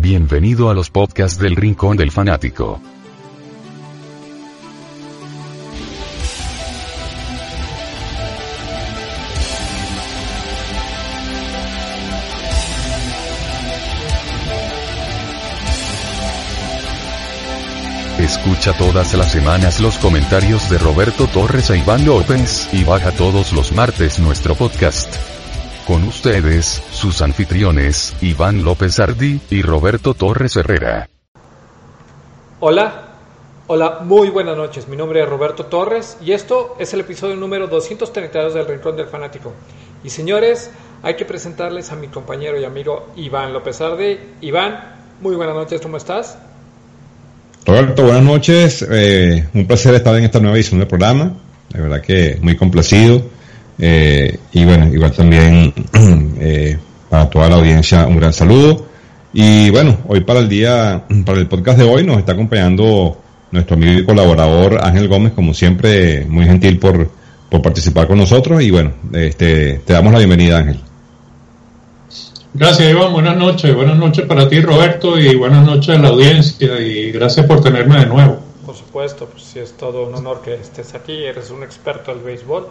Bienvenido a los podcasts del Rincón del Fanático. Escucha todas las semanas los comentarios de Roberto Torres e Iván López, y baja todos los martes nuestro podcast. Con ustedes, sus anfitriones, Iván López Ardi y Roberto Torres Herrera. Hola, muy buenas noches. Mi nombre es Roberto Torres y esto es el episodio número 232 del Rincón del Fanático. Y señores, hay que presentarles a mi compañero y amigo Iván López Ardi. Iván, muy buenas noches, ¿cómo estás? Roberto, buenas noches. Un placer estar en esta nueva edición del programa. De verdad que muy complacido. Y bueno, igual también para toda la audiencia un gran saludo. Y bueno, hoy para el podcast de hoy nos está acompañando nuestro amigo y colaborador Ángel Gómez, como siempre, muy gentil por participar con nosotros. Y bueno, te damos la bienvenida, Ángel. Gracias, Iván, buenas noches para ti, Roberto, y buenas noches a la audiencia, y gracias por tenerme de nuevo. Por supuesto, pues sí, es todo un honor que estés aquí, eres un experto del béisbol.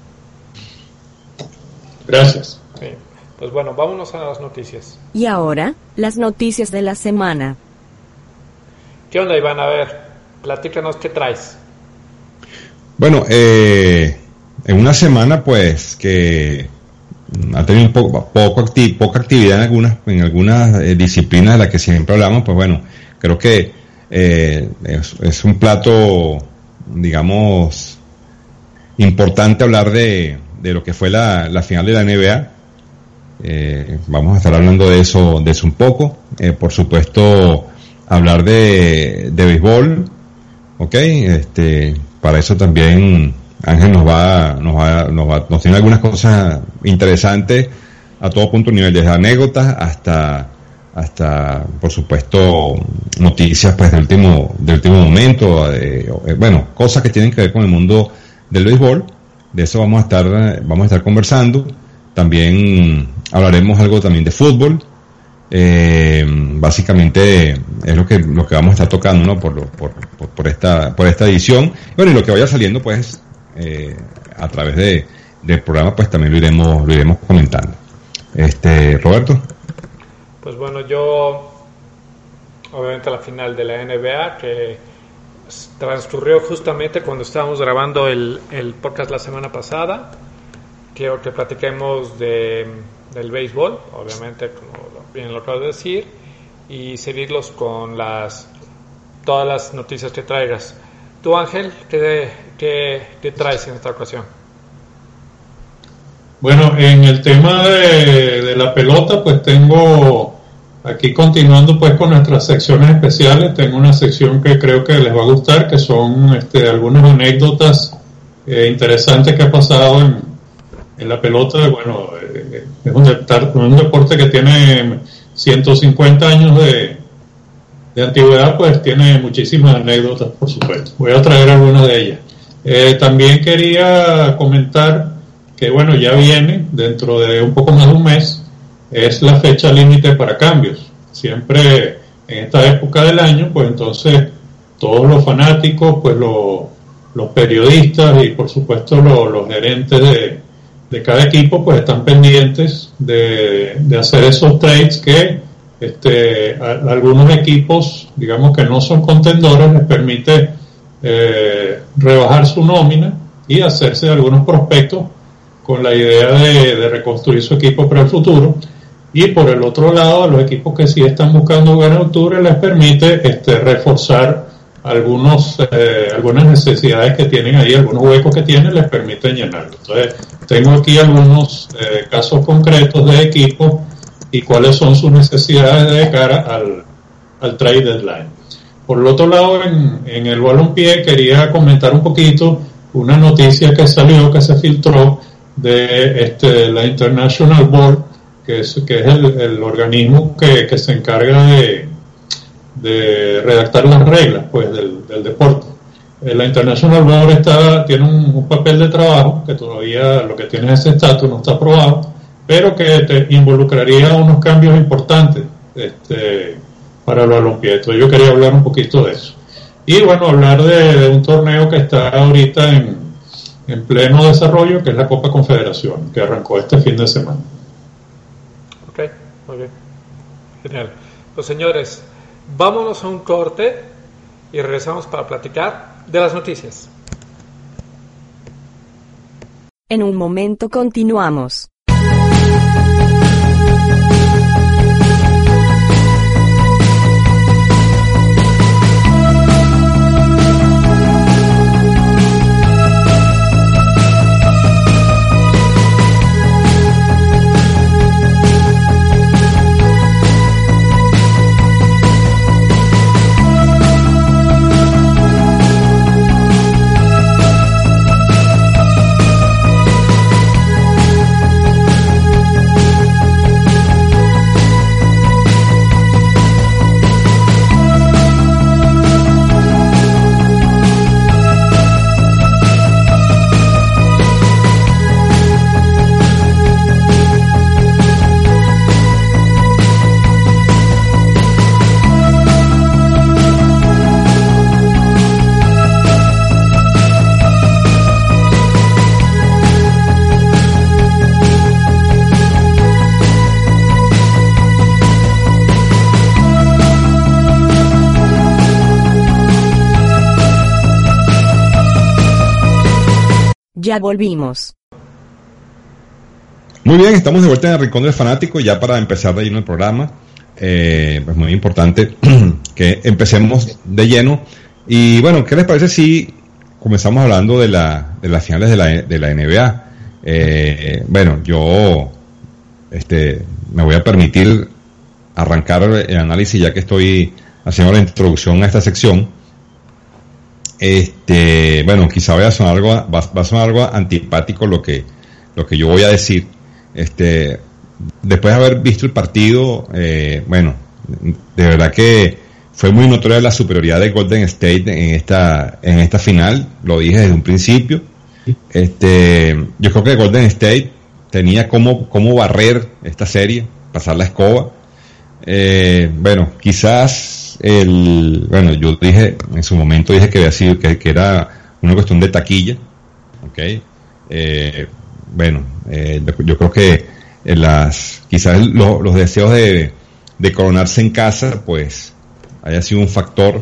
Gracias. Sí. Pues bueno, vámonos a las noticias. Y ahora, las noticias de la semana. ¿Qué onda, Iván? A ver, platícanos qué traes. Bueno, en una semana pues que ha tenido poca actividad en algunas disciplinas de las que siempre hablamos, pues bueno, creo que es un plato, digamos, importante hablar de lo que fue la final de la NBA. Vamos a estar hablando de eso un poco. Por supuesto, hablar de béisbol, ¿ok? Para eso también Ángel nos tiene algunas cosas interesantes a todo punto de nivel, desde anécdotas hasta por supuesto noticias pues del último momento, bueno, cosas que tienen que ver con el mundo del béisbol. De eso vamos a estar conversando. También hablaremos algo también de fútbol. Básicamente es lo que vamos a estar tocando, ¿no? por esta edición. Bueno, y lo que vaya saliendo pues a través del programa pues también lo iremos comentando. Roberto. Pues bueno, yo obviamente la final de la NBA que transcurrió justamente cuando estábamos grabando el podcast la semana pasada. Quiero que platiquemos del béisbol, obviamente, como bien lo acabo de decir, y seguirlos con todas las noticias que traigas. Tú, Ángel, ¿qué traes en esta ocasión? Bueno, en el tema de la pelota, pues tengo aquí, continuando pues con nuestras secciones especiales, tengo una sección que creo que les va a gustar, que son algunas anécdotas interesantes que ha pasado en la pelota. Bueno, es un deporte que tiene 150 años de antigüedad, pues tiene muchísimas anécdotas, por supuesto. Voy a traer algunas de ellas. También quería comentar que, bueno, ya viene, dentro de un poco más de un mes, es la fecha límite para cambios. Siempre en esta época del año, pues entonces todos los fanáticos, pues los periodistas y por supuesto los gerentes de cada equipo, pues están pendientes de hacer esos trades que algunos equipos, digamos que no son contendores, les permite rebajar su nómina y hacerse algunos prospectos con la idea de reconstruir su equipo para el futuro. Y por el otro lado, a los equipos que sí están buscando jugar en octubre les permite reforzar algunas necesidades que tienen ahí, algunos huecos que tienen, les permiten llenarlos. Entonces, tengo aquí algunos casos concretos de equipos y cuáles son sus necesidades de cara al trade deadline. Por el otro lado, en el balompié quería comentar un poquito una noticia que se filtró de la International Board, que es el organismo que se encarga de redactar las reglas pues del deporte. La International Board tiene un papel de trabajo que todavía lo que tiene ese estatus no está aprobado, pero que te involucraría unos cambios importantes para el balompié. Entonces yo quería hablar un poquito de eso. Y bueno, hablar de un torneo que está ahorita en pleno desarrollo, que es la Copa Confederación, que arrancó este fin de semana. Ok, muy bien. Genial. Pues señores, vámonos a un corte y regresamos para platicar de las noticias. En un momento continuamos. Ya volvimos. Muy bien, estamos de vuelta en el Rincón del Fanático, ya para empezar de lleno el programa. Pues muy importante que empecemos de lleno. Y bueno, ¿qué les parece si comenzamos hablando de las finales de la NBA? Bueno, yo me voy a permitir arrancar el análisis ya que estoy haciendo la introducción a esta sección. Bueno, quizá va a sonar algo antipático lo que yo voy a decir. Después de haber visto el partido, bueno, de verdad que fue muy notoria la superioridad de Golden State en esta final. Lo dije desde un principio. Yo creo que Golden State tenía cómo barrer esta serie, pasar la escoba. Bueno, quizás bueno, yo dije en su momento que había sido que era una cuestión de taquilla, okay. Bueno, yo creo que quizás los deseos de coronarse en casa, pues haya sido un factor,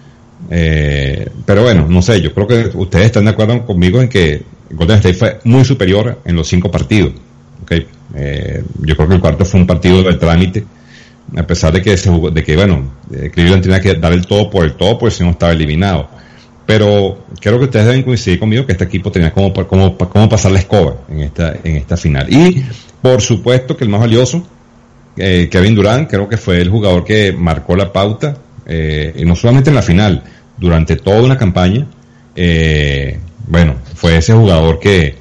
pero bueno, no sé, yo creo que ustedes están de acuerdo conmigo en que Golden State fue muy superior en los 5 partidos, okay. Yo creo que el cuarto fue un partido de trámite, a pesar de que bueno, Cleveland tenía que dar el todo, pues si no estaba eliminado. Pero creo que ustedes deben coincidir conmigo que este equipo tenía cómo pasar la escoba en esta final. Y por supuesto que el más valioso, Kevin Durant, creo que fue el jugador que marcó la pauta, y no solamente en la final, durante toda una campaña. Bueno, fue ese jugador que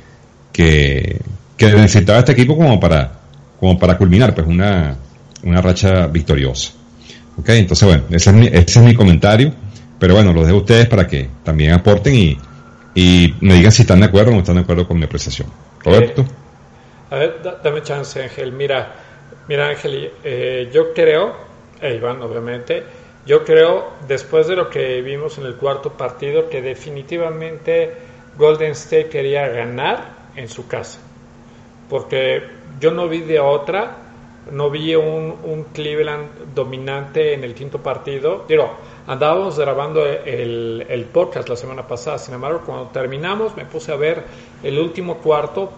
necesitaba este equipo como para culminar pues una racha victoriosa. Okay, entonces bueno, ese es mi comentario, pero bueno, lo dejo a ustedes para que también aporten y me digan si están de acuerdo o no están de acuerdo con mi apreciación. Roberto. A ver, dame chance, Ángel. Mira Ángel, yo creo, Iván obviamente, yo creo, después de lo que vimos en el cuarto partido, que definitivamente Golden State quería ganar en su casa, porque yo no vi de otra. No vi un Cleveland dominante en el quinto partido. Andábamos grabando el podcast la semana pasada. Sin embargo, cuando terminamos, me puse a ver el último cuarto,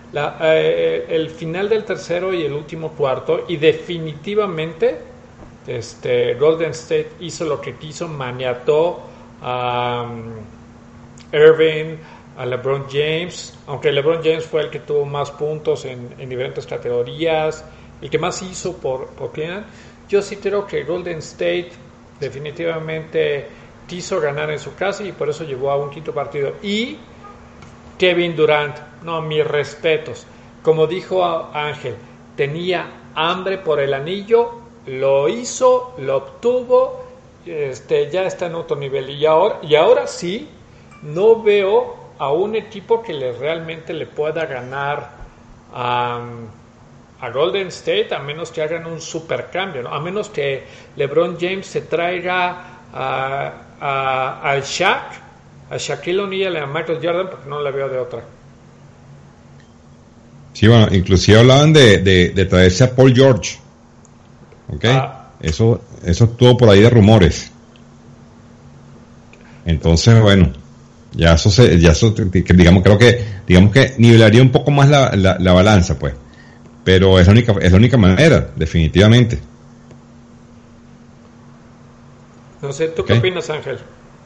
el final del tercero y el último cuarto. Y definitivamente, Golden State hizo lo que quiso, maniató a Irving, a LeBron James. Aunque LeBron James fue el que tuvo más puntos en diferentes categorías, el que más hizo por Cleveland. Yo sí creo que Golden State definitivamente quiso ganar en su casa y por eso llegó a un quinto partido. Y Kevin Durant, no, mis respetos. Como dijo Ángel, tenía hambre por el anillo, lo hizo, lo obtuvo, ya está en otro nivel. Y ahora sí, no veo a un equipo que realmente le pueda ganar a Golden State, a menos que hagan un super cambio, ¿no? A menos que LeBron James se traiga al Shaq, a Shaquille O'Neal y a Michael Jordan, porque no la veo de otra. Sí, bueno, inclusive hablaban de traerse a Paul George. ¿Ok? Eso estuvo por ahí de rumores. Entonces, bueno, digamos que nivelaría un poco más la balanza, pues. Pero es la única manera, definitivamente. No sé, ¿tú qué opinas, Ángel?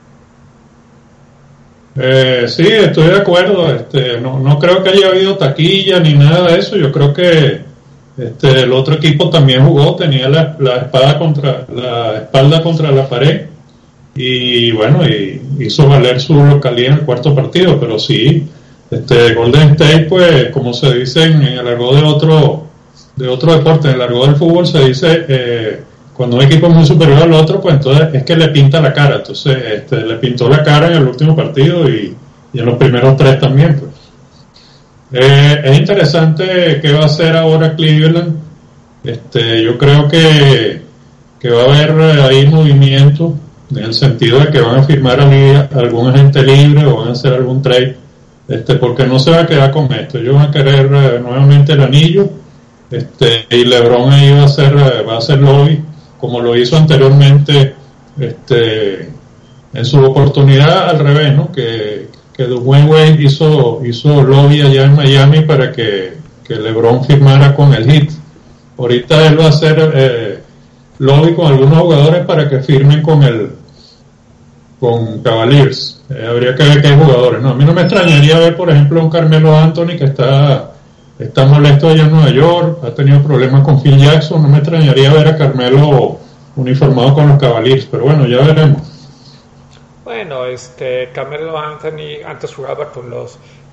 Sí, estoy de acuerdo. No creo que haya habido taquilla ni nada de eso. Yo creo que el otro equipo también jugó, tenía la espalda contra la pared y bueno, y hizo valer su localidad en el cuarto partido. Pero sí, Golden State, pues, como se dice en el argot de otro deporte, en el argot del fútbol se dice, cuando un equipo es muy superior al otro, pues entonces es que le pinta la cara. Entonces, le pintó la cara en el último partido y en los primeros 3 también, pues. Es interesante qué va a hacer ahora Cleveland. Yo creo que va a haber ahí movimiento, en el sentido de que van a firmar algún agente libre o van a hacer algún trade, porque no se va a quedar con esto. Ellos van a querer nuevamente el anillo, y LeBron ahí va a hacer lobby, como lo hizo anteriormente, en su oportunidad al revés, ¿no? Que Dwayne Wade hizo lobby allá en Miami para que LeBron firmara con el Heat. Ahorita él va a hacer lobby con algunos jugadores para que firmen con Cavaliers. Habría que ver qué jugadores. No, a mí no me extrañaría ver, por ejemplo, un Carmelo Anthony que está molesto allá en Nueva York, ha tenido problemas con Phil Jackson. No me extrañaría ver a Carmelo uniformado con los Cavaliers, pero bueno, ya veremos. Bueno, Carmelo Anthony antes jugaba con los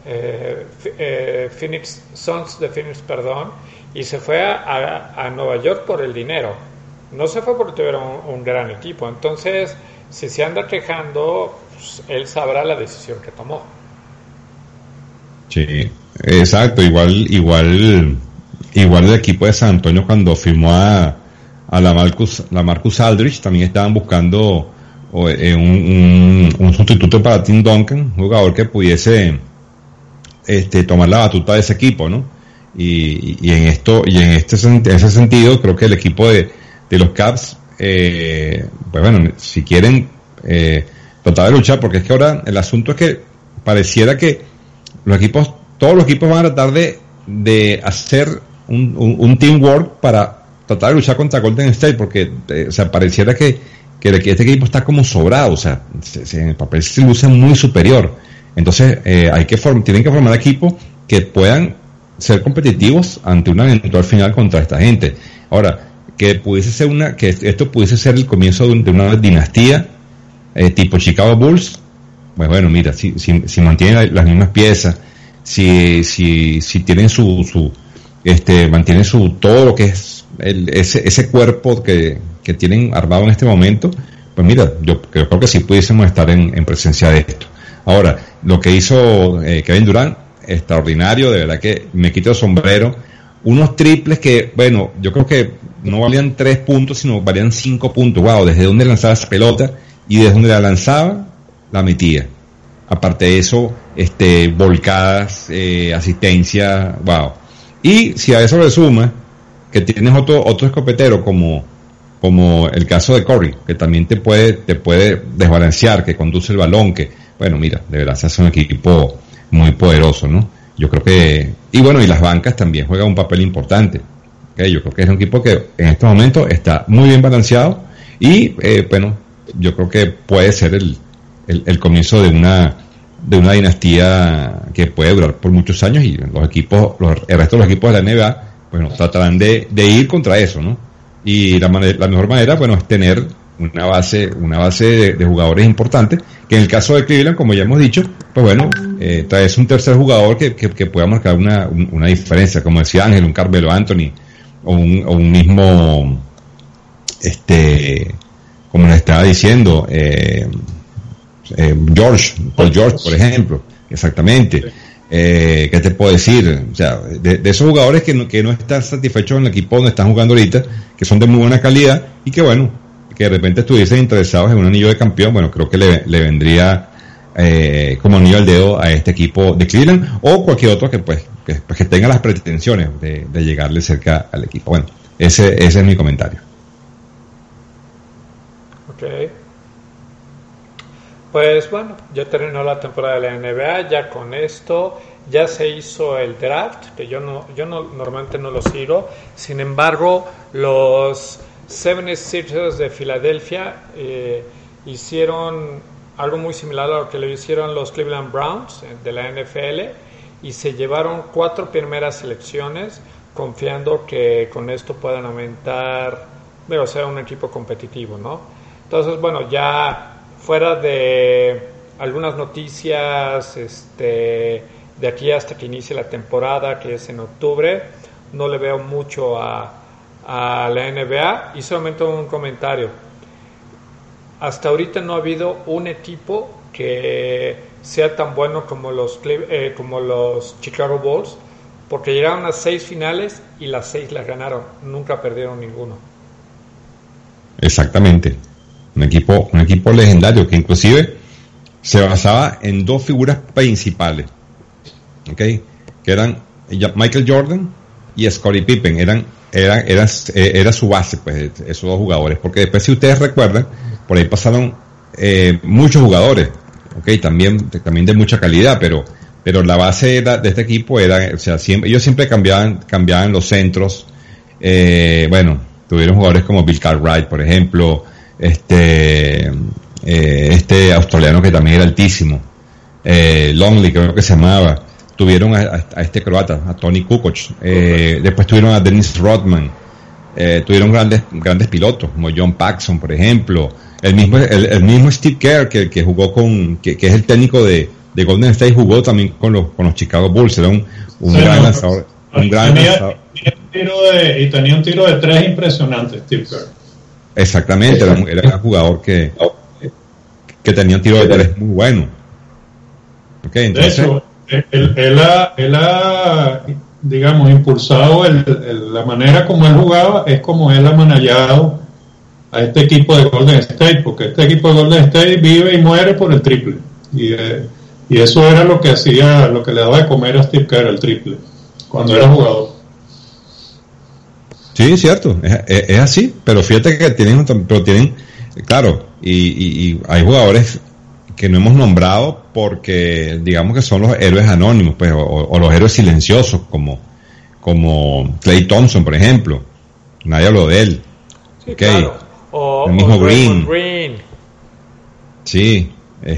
Phoenix Suns de Phoenix, y se fue a Nueva York por el dinero. No se fue porque tuviera un gran equipo. Entonces, si se anda quejando, pues, él sabrá la decisión que tomó. Sí, exacto. Igual el equipo de San Antonio cuando firmó a la Marcus Aldridge, también estaban buscando un sustituto para Tim Duncan, un jugador que pudiese tomar la batuta de ese equipo, ¿no? Y en ese sentido creo que el equipo de los Cavs, pues bueno, si quieren tratar de luchar, porque es que ahora el asunto es que pareciera que todos los equipos van a tratar de hacer un teamwork para tratar de luchar contra Golden State, porque pareciera que este equipo está como sobrado, en el papel se luce muy superior. Entonces tienen que formar equipos que puedan ser competitivos ante una eventual final contra esta gente. Ahora, que esto pudiese ser el comienzo de una dinastía tipo Chicago Bulls, pues bueno, mira, si mantienen las mismas piezas, si tienen mantienen todo lo que es ese cuerpo que tienen armado en este momento, pues mira, yo creo que sí pudiésemos estar en presencia de esto. Ahora, lo que hizo Kevin Durant, extraordinario, de verdad que me quito el sombrero. Unos triples que, bueno, yo creo que no valían 3 puntos, sino valían 5 puntos. Wow, desde donde lanzaba esa pelota y desde donde la lanzaba, la metía. Aparte de eso, volcadas, asistencia, wow. Y si a eso le suma que tienes otro escopetero como el caso de Curry, que también te puede desbalancear, que conduce el balón, que, bueno, mira, de verdad se hace un equipo muy poderoso, ¿no? Yo creo que, y las bancas también juegan un papel importante. ¿Okay? Yo creo que es un equipo que en estos momentos está muy bien balanceado y, yo creo que puede ser el comienzo de una dinastía que puede durar por muchos años, y el resto de los equipos de la NBA, bueno, tratarán de ir contra eso, ¿no? Y la mejor manera, es tener una base de jugadores importantes, que en el caso de Cleveland, como ya hemos dicho, traes un tercer jugador que pueda marcar una diferencia, como decía Ángel, un Carmelo Anthony, o un mismo, como les estaba diciendo, Paul George, por ejemplo, exactamente. ¿Qué te puedo decir? O sea, de esos jugadores que no están satisfechos en el equipo donde están jugando ahorita, que son de muy buena calidad y que bueno, que de repente estuviesen interesados en un anillo de campeón, bueno, creo que le vendría como anillo al dedo a este equipo de Cleveland o cualquier otro que tenga las pretensiones de llegarle cerca al equipo. Bueno, ese es mi comentario. Ok. Pues bueno, ya terminó la temporada de la NBA, ya con esto, ya se hizo el draft, que yo normalmente no lo sigo. Sin embargo, los 76ers de Filadelfia hicieron algo muy similar a lo que lo hicieron los Cleveland Browns de la NFL y se llevaron 4 primeras selecciones confiando que con esto puedan aumentar, o sea, un equipo competitivo, ¿no? Entonces, bueno, ya fuera de algunas noticias de aquí hasta que inicie la temporada, que es en octubre, no le veo mucho a la NBA. Y solamente un comentario: hasta ahorita no ha habido un equipo que sea tan bueno como los Chicago Bulls, porque llegaron a 6 finales y las 6 las ganaron, nunca perdieron ninguno. Exactamente. Un equipo legendario que inclusive se basaba en 2 figuras principales, ¿okay? Que eran Michael Jordan y Scottie Pippen. Era su base, pues, esos 2 jugadores, porque después, si ustedes recuerdan, por ahí pasaron muchos jugadores, ¿okay? También de mucha calidad, pero la base de este equipo era, o sea, ellos siempre cambiaban los centros. Bueno, tuvieron jugadores como Bill Cartwright, por ejemplo, este australiano que también era altísimo, Longley creo que se llamaba. Tuvieron a este croata, a Tony Kukoc, después tuvieron a Dennis Rodman, tuvieron grandes pilotos como John Paxson, por ejemplo, el mismo Steve Kerr que jugó que es el técnico de Golden State, jugó también con los Chicago Bulls. Era un gran lanzador, y tenía un tiro de 3 impresionante, Steve Kerr. Exactamente, era un jugador que tenía un tiro de 3 muy bueno. Okay, entonces, de hecho, él ha digamos, impulsado la manera como él jugaba, es como él ha manejado a este equipo de Golden State, porque este equipo de Golden State vive y muere por el triple, y eso era lo que le daba de comer a Steve Kerr, el triple, cuando era jugador. Sí, cierto, es así, pero fíjate que tienen, claro, y hay jugadores que no hemos nombrado porque digamos que son los héroes anónimos, pues, o los héroes silenciosos, como Klay Thompson, por ejemplo. Nadie habló de él. Sí, okay. Claro. El mismo Green. Sí,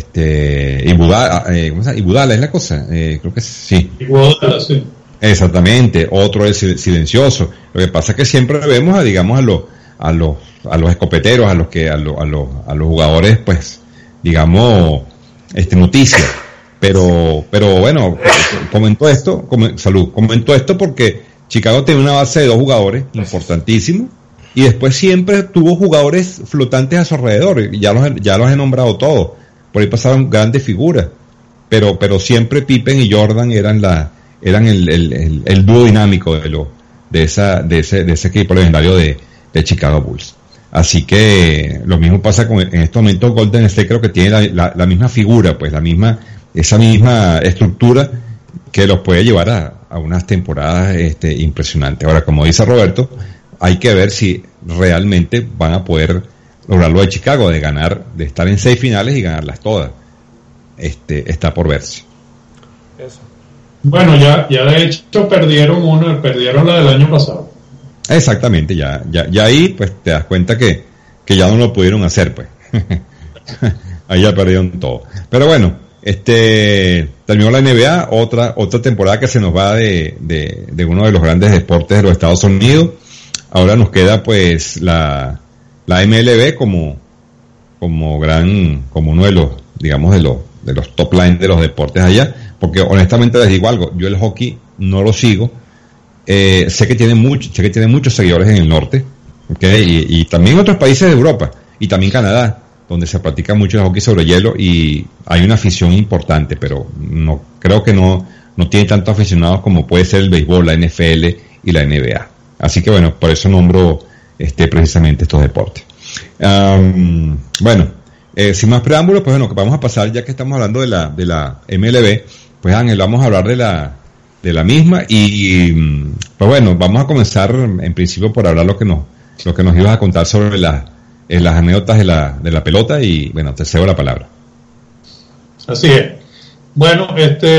Iguodala es la cosa, creo que sí. Iguodala, sí. Exactamente, otro es silencioso. Lo que pasa es que siempre vemos a los escopeteros, a los jugadores, pues, digamos, noticias. Pero bueno, comentó esto porque Chicago tiene una base de 2 jugadores importantísimos y después siempre tuvo jugadores flotantes a su alrededor. Ya los he nombrado todos. Por ahí pasaron grandes figuras, pero siempre Pippen y Jordan eran el dúo dinámico de ese equipo legendario de Chicago Bulls. Así que lo mismo pasa en este momento Golden State. Creo que tiene la misma figura, pues esa misma estructura que los puede llevar a unas temporadas impresionantes. Ahora, como dice Roberto, hay que ver si realmente van a poder lograr lo de Chicago, de estar en 6 finales y ganarlas todas. Está por verse. Eso. Bueno, ya de hecho perdieron la del año pasado. Exactamente, ya ahí pues te das cuenta que ya no lo pudieron hacer, pues. Ahí ya perdieron todo. Pero bueno, terminó la NBA, otra temporada que se nos va de uno de los grandes deportes de los Estados Unidos. Ahora nos queda pues la MLB como uno de los, digamos, de los top line de los deportes allá, porque honestamente les digo algo, yo el hockey no lo sigo. Sé que tiene muchos seguidores en el norte, ¿okay? Y también en otros países de Europa y también Canadá, donde se practica mucho el hockey sobre hielo y hay una afición importante, pero no creo que no no tiene tantos aficionados como puede ser el béisbol, la NFL y la NBA. Así que bueno, por eso nombro precisamente estos deportes. Bueno, sin más preámbulos, pues bueno, vamos a pasar, ya que estamos hablando de la MLB, pues Ángel, vamos a hablar de la misma y pues bueno, vamos a comenzar en principio por hablar lo que nos ibas a contar sobre las anécdotas de la pelota y bueno, te cedo la palabra. Así es. Bueno,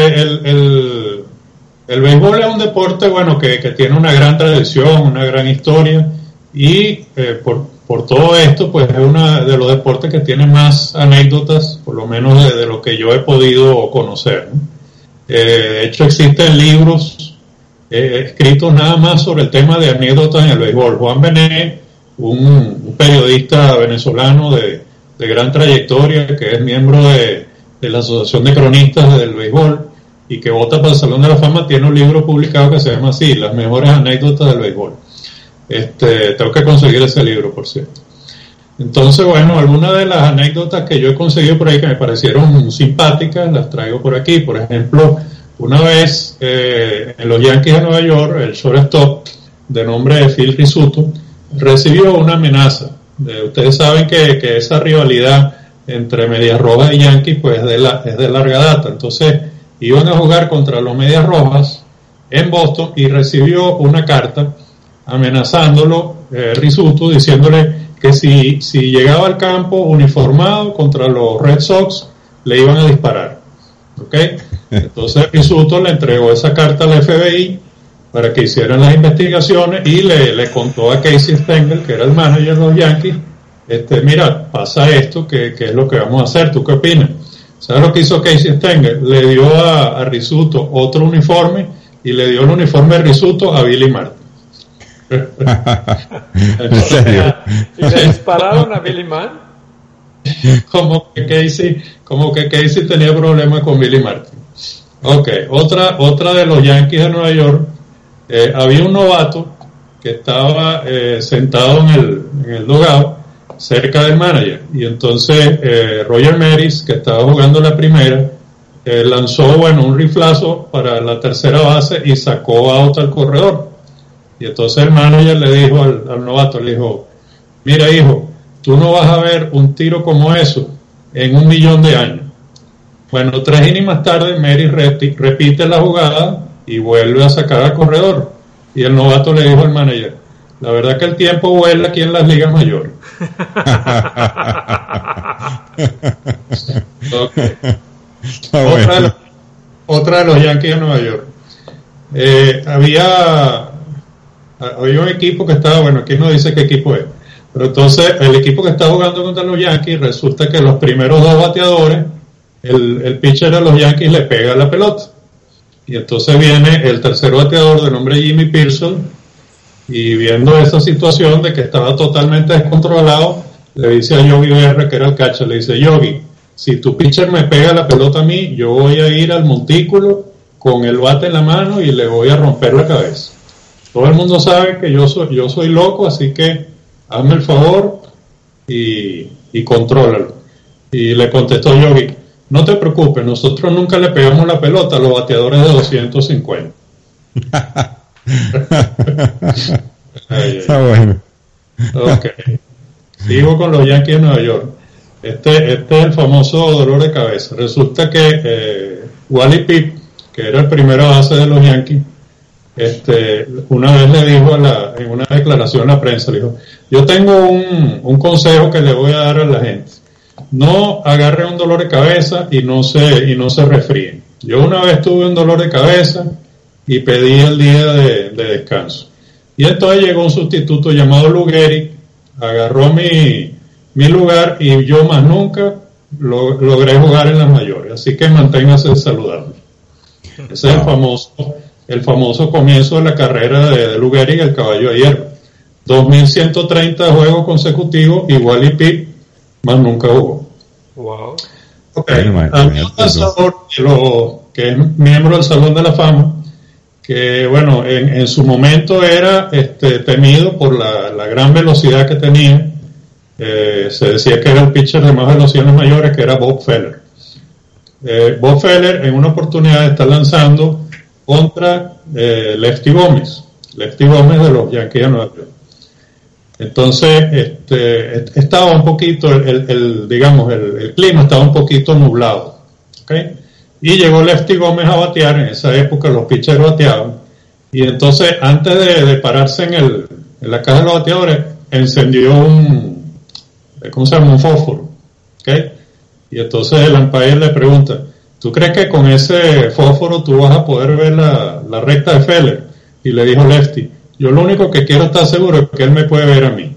el béisbol es un deporte, bueno, que tiene una gran tradición, una gran historia y por todo esto, pues es uno de los deportes que tiene más anécdotas, por lo menos de lo que yo he podido conocer, ¿no? De hecho, existen libros escritos nada más sobre el tema de anécdotas en el béisbol. Juan Benet, un periodista venezolano de gran trayectoria, que es miembro de la Asociación de Cronistas del Béisbol y que vota para el Salón de la Fama, tiene un libro publicado que se llama así, Las mejores anécdotas del béisbol. Tengo que conseguir ese libro, por cierto. Entonces, bueno, algunas de las anécdotas que yo he conseguido por ahí que me parecieron simpáticas, las traigo por aquí. Por ejemplo, una vez en los Yankees de Nueva York, el shortstop de nombre Phil Rizzuto recibió una amenaza. Ustedes saben que esa rivalidad entre Medias Rojas y Yankees pues es de larga data. Entonces iban a jugar contra los Medias Rojas en Boston y recibió una carta amenazándolo Rizzuto, diciéndole que si llegaba al campo uniformado contra los Red Sox le iban a disparar. ¿Ok? Entonces Rizzuto le entregó esa carta al FBI para que hicieran las investigaciones y le contó a Casey Stengel, que era el manager de los Yankees, mira, pasa esto, que es lo que vamos a hacer, ¿tú qué opinas? ¿Sabes lo que hizo Casey Stengel? Le dio a Rizzuto otro uniforme y le dio el uniforme de Rizzuto a Billy Martin. ¿En serio? ¿Y le dispararon a Billy Martin? Como que Casey tenía problemas con Billy Martin. Ok, otra de los Yankees de Nueva York, había un novato que estaba sentado en el dugout cerca del manager y entonces Roger Maris, que estaba jugando la primera, lanzó un riflazo para la tercera base y sacó out al corredor. Y entonces el manager le dijo al novato, le dijo, mira hijo, tú no vas a ver un tiro como eso en 1.000.000 de años. Bueno, 3 innings más tarde, Mary repite la jugada y vuelve a sacar al corredor. Y el novato le dijo al manager, la verdad que el tiempo vuela aquí en las ligas mayores. Okay. Otra de los Yankees de Nueva York. Había un equipo que estaba, aquí no dice qué equipo es, pero entonces el equipo que está jugando contra los Yankees, resulta que los primeros 2 bateadores, el pitcher de los Yankees le pega la pelota y entonces viene el tercer bateador de nombre Jimmy Pearson y viendo esa situación de que estaba totalmente descontrolado, le dice a Yogi Berra, que era el catcher, le dice, Yogi, si tu pitcher me pega la pelota a mí, yo voy a ir al montículo con el bate en la mano y le voy a romper la cabeza. Todo el mundo sabe que yo soy loco, así que hazme el favor y contrólalo. Y le contestó Yogi, no te preocupes, nosotros nunca le pegamos la pelota a los bateadores de 250. Está bueno. Ok. Sigo con los Yankees de Nueva York. Este es el famoso dolor de cabeza. Resulta que Wally Pipp, que era el primera base de los Yankees, una vez le dijo en una declaración a la prensa, le dijo, yo tengo un consejo que le voy a dar a la gente. No agarre un dolor de cabeza y no se resfríen. Yo una vez tuve un dolor de cabeza y pedí el día de descanso. Y entonces llegó un sustituto llamado Lou Gehrig, agarró mi lugar y yo más nunca logré jugar en las mayores. Así que manténgase saludable. Ese es el famoso comienzo de la carrera de Lou Gehrig, el caballo de hierro. 2.130 juegos consecutivos y Wally Pipp más nunca jugó. Wow. Okay. Hay un lanzador que es miembro del Salón de la Fama, que en su momento era temido por la gran velocidad que tenía. Se decía que era el pitcher de más velocidad en las mayores, que era Bob Feller. Bob Feller en una oportunidad está lanzando contra Lefty Gómez de los Yankees de Nueva York. Entonces, estaba un poquito, el clima estaba un poquito nublado, ¿okay? Y llegó Lefty Gómez a batear. En esa época los pitchers bateaban, y entonces antes de pararse en la caja de los bateadores, encendió un fósforo, ¿okay? Y entonces el umpire le pregunta: ¿tú crees que con ese fósforo tú vas a poder ver la recta de Feller? Y le dijo Lefty: yo lo único que quiero estar seguro es que él me puede ver a mí.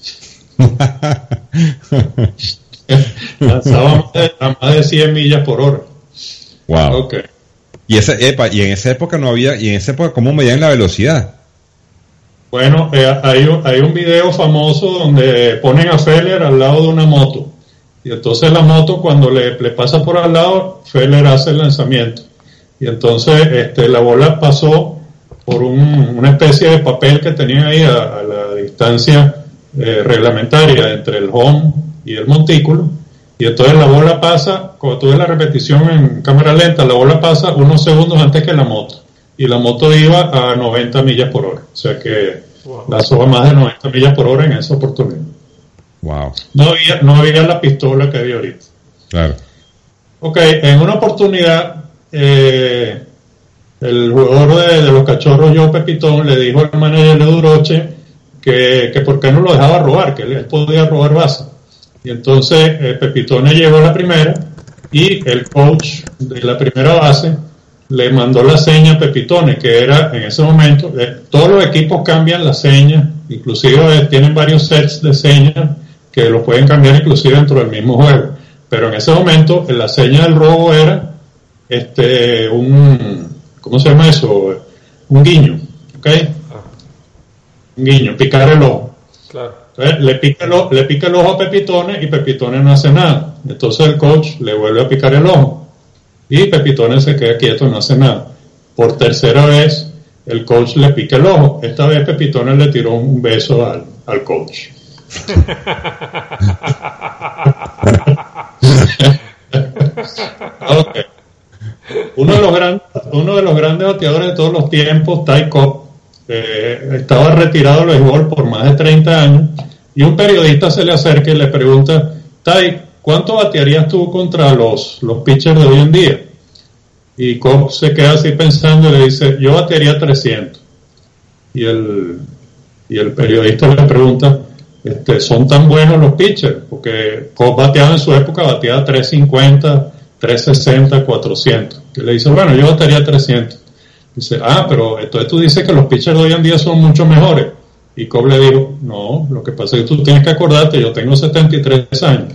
Lanzaba a más de 100 millas por hora. Wow. Okay. Y en esa época ¿cómo medían la velocidad? Bueno, hay un video famoso donde ponen a Feller al lado de una moto, y entonces la moto, cuando le pasa por al lado, Feller hace el lanzamiento, y entonces la bola pasó por una especie de papel que tenían ahí a la distancia reglamentaria entre el home y el montículo, y entonces la bola pasa, cuando tú ves la repetición en cámara lenta, la bola pasa unos segundos antes que la moto, y la moto iba a 90 millas por hora, o sea que lanzó a más de 90 millas por hora en esa oportunidad. Wow. No había la pistola que había ahorita. Claro. Ok, en una oportunidad, el jugador de los Cachorros, Joe Pepitone, le dijo al manager de Duroche que por qué no lo dejaba robar, que él podía robar base. Y entonces Pepitone llegó a la primera, y el coach de la primera base le mandó la seña a Pepitone, que era en ese momento, todos los equipos cambian la seña, inclusive tienen varios sets de señas que lo pueden cambiar inclusive dentro del mismo juego, pero en ese momento la seña del robo era ¿cómo se llama eso? Un guiño, ¿ok? Un guiño, picar el ojo. Claro. Entonces, le pica el ojo a Pepitone, y Pepitone no hace nada. Entonces el coach le vuelve a picar el ojo, y Pepitone se queda quieto, no hace nada. Por tercera vez el coach le pica el ojo. Esta vez Pepitone le tiró un beso al coach. Okay. Uno de los grandes bateadores de todos los tiempos, Ty Cobb, estaba retirado del béisbol por más de 30 años, y un periodista se le acerca y le pregunta: Ty, ¿cuánto batearías tú contra los pitchers de hoy en día? Y Cobb se queda así pensando y le dice: yo batearía 300. Y el periodista le pregunta: ¿son tan buenos los pitchers? Porque Cobb bateaba en su época, bateaba 350, 360, 400. Y le dice: bueno, yo batearía 300. Dice: pero entonces tú dices que los pitchers de hoy en día son mucho mejores. Y Cobb le dijo: no, lo que pasa es que tú tienes que acordarte, yo tengo 73 años.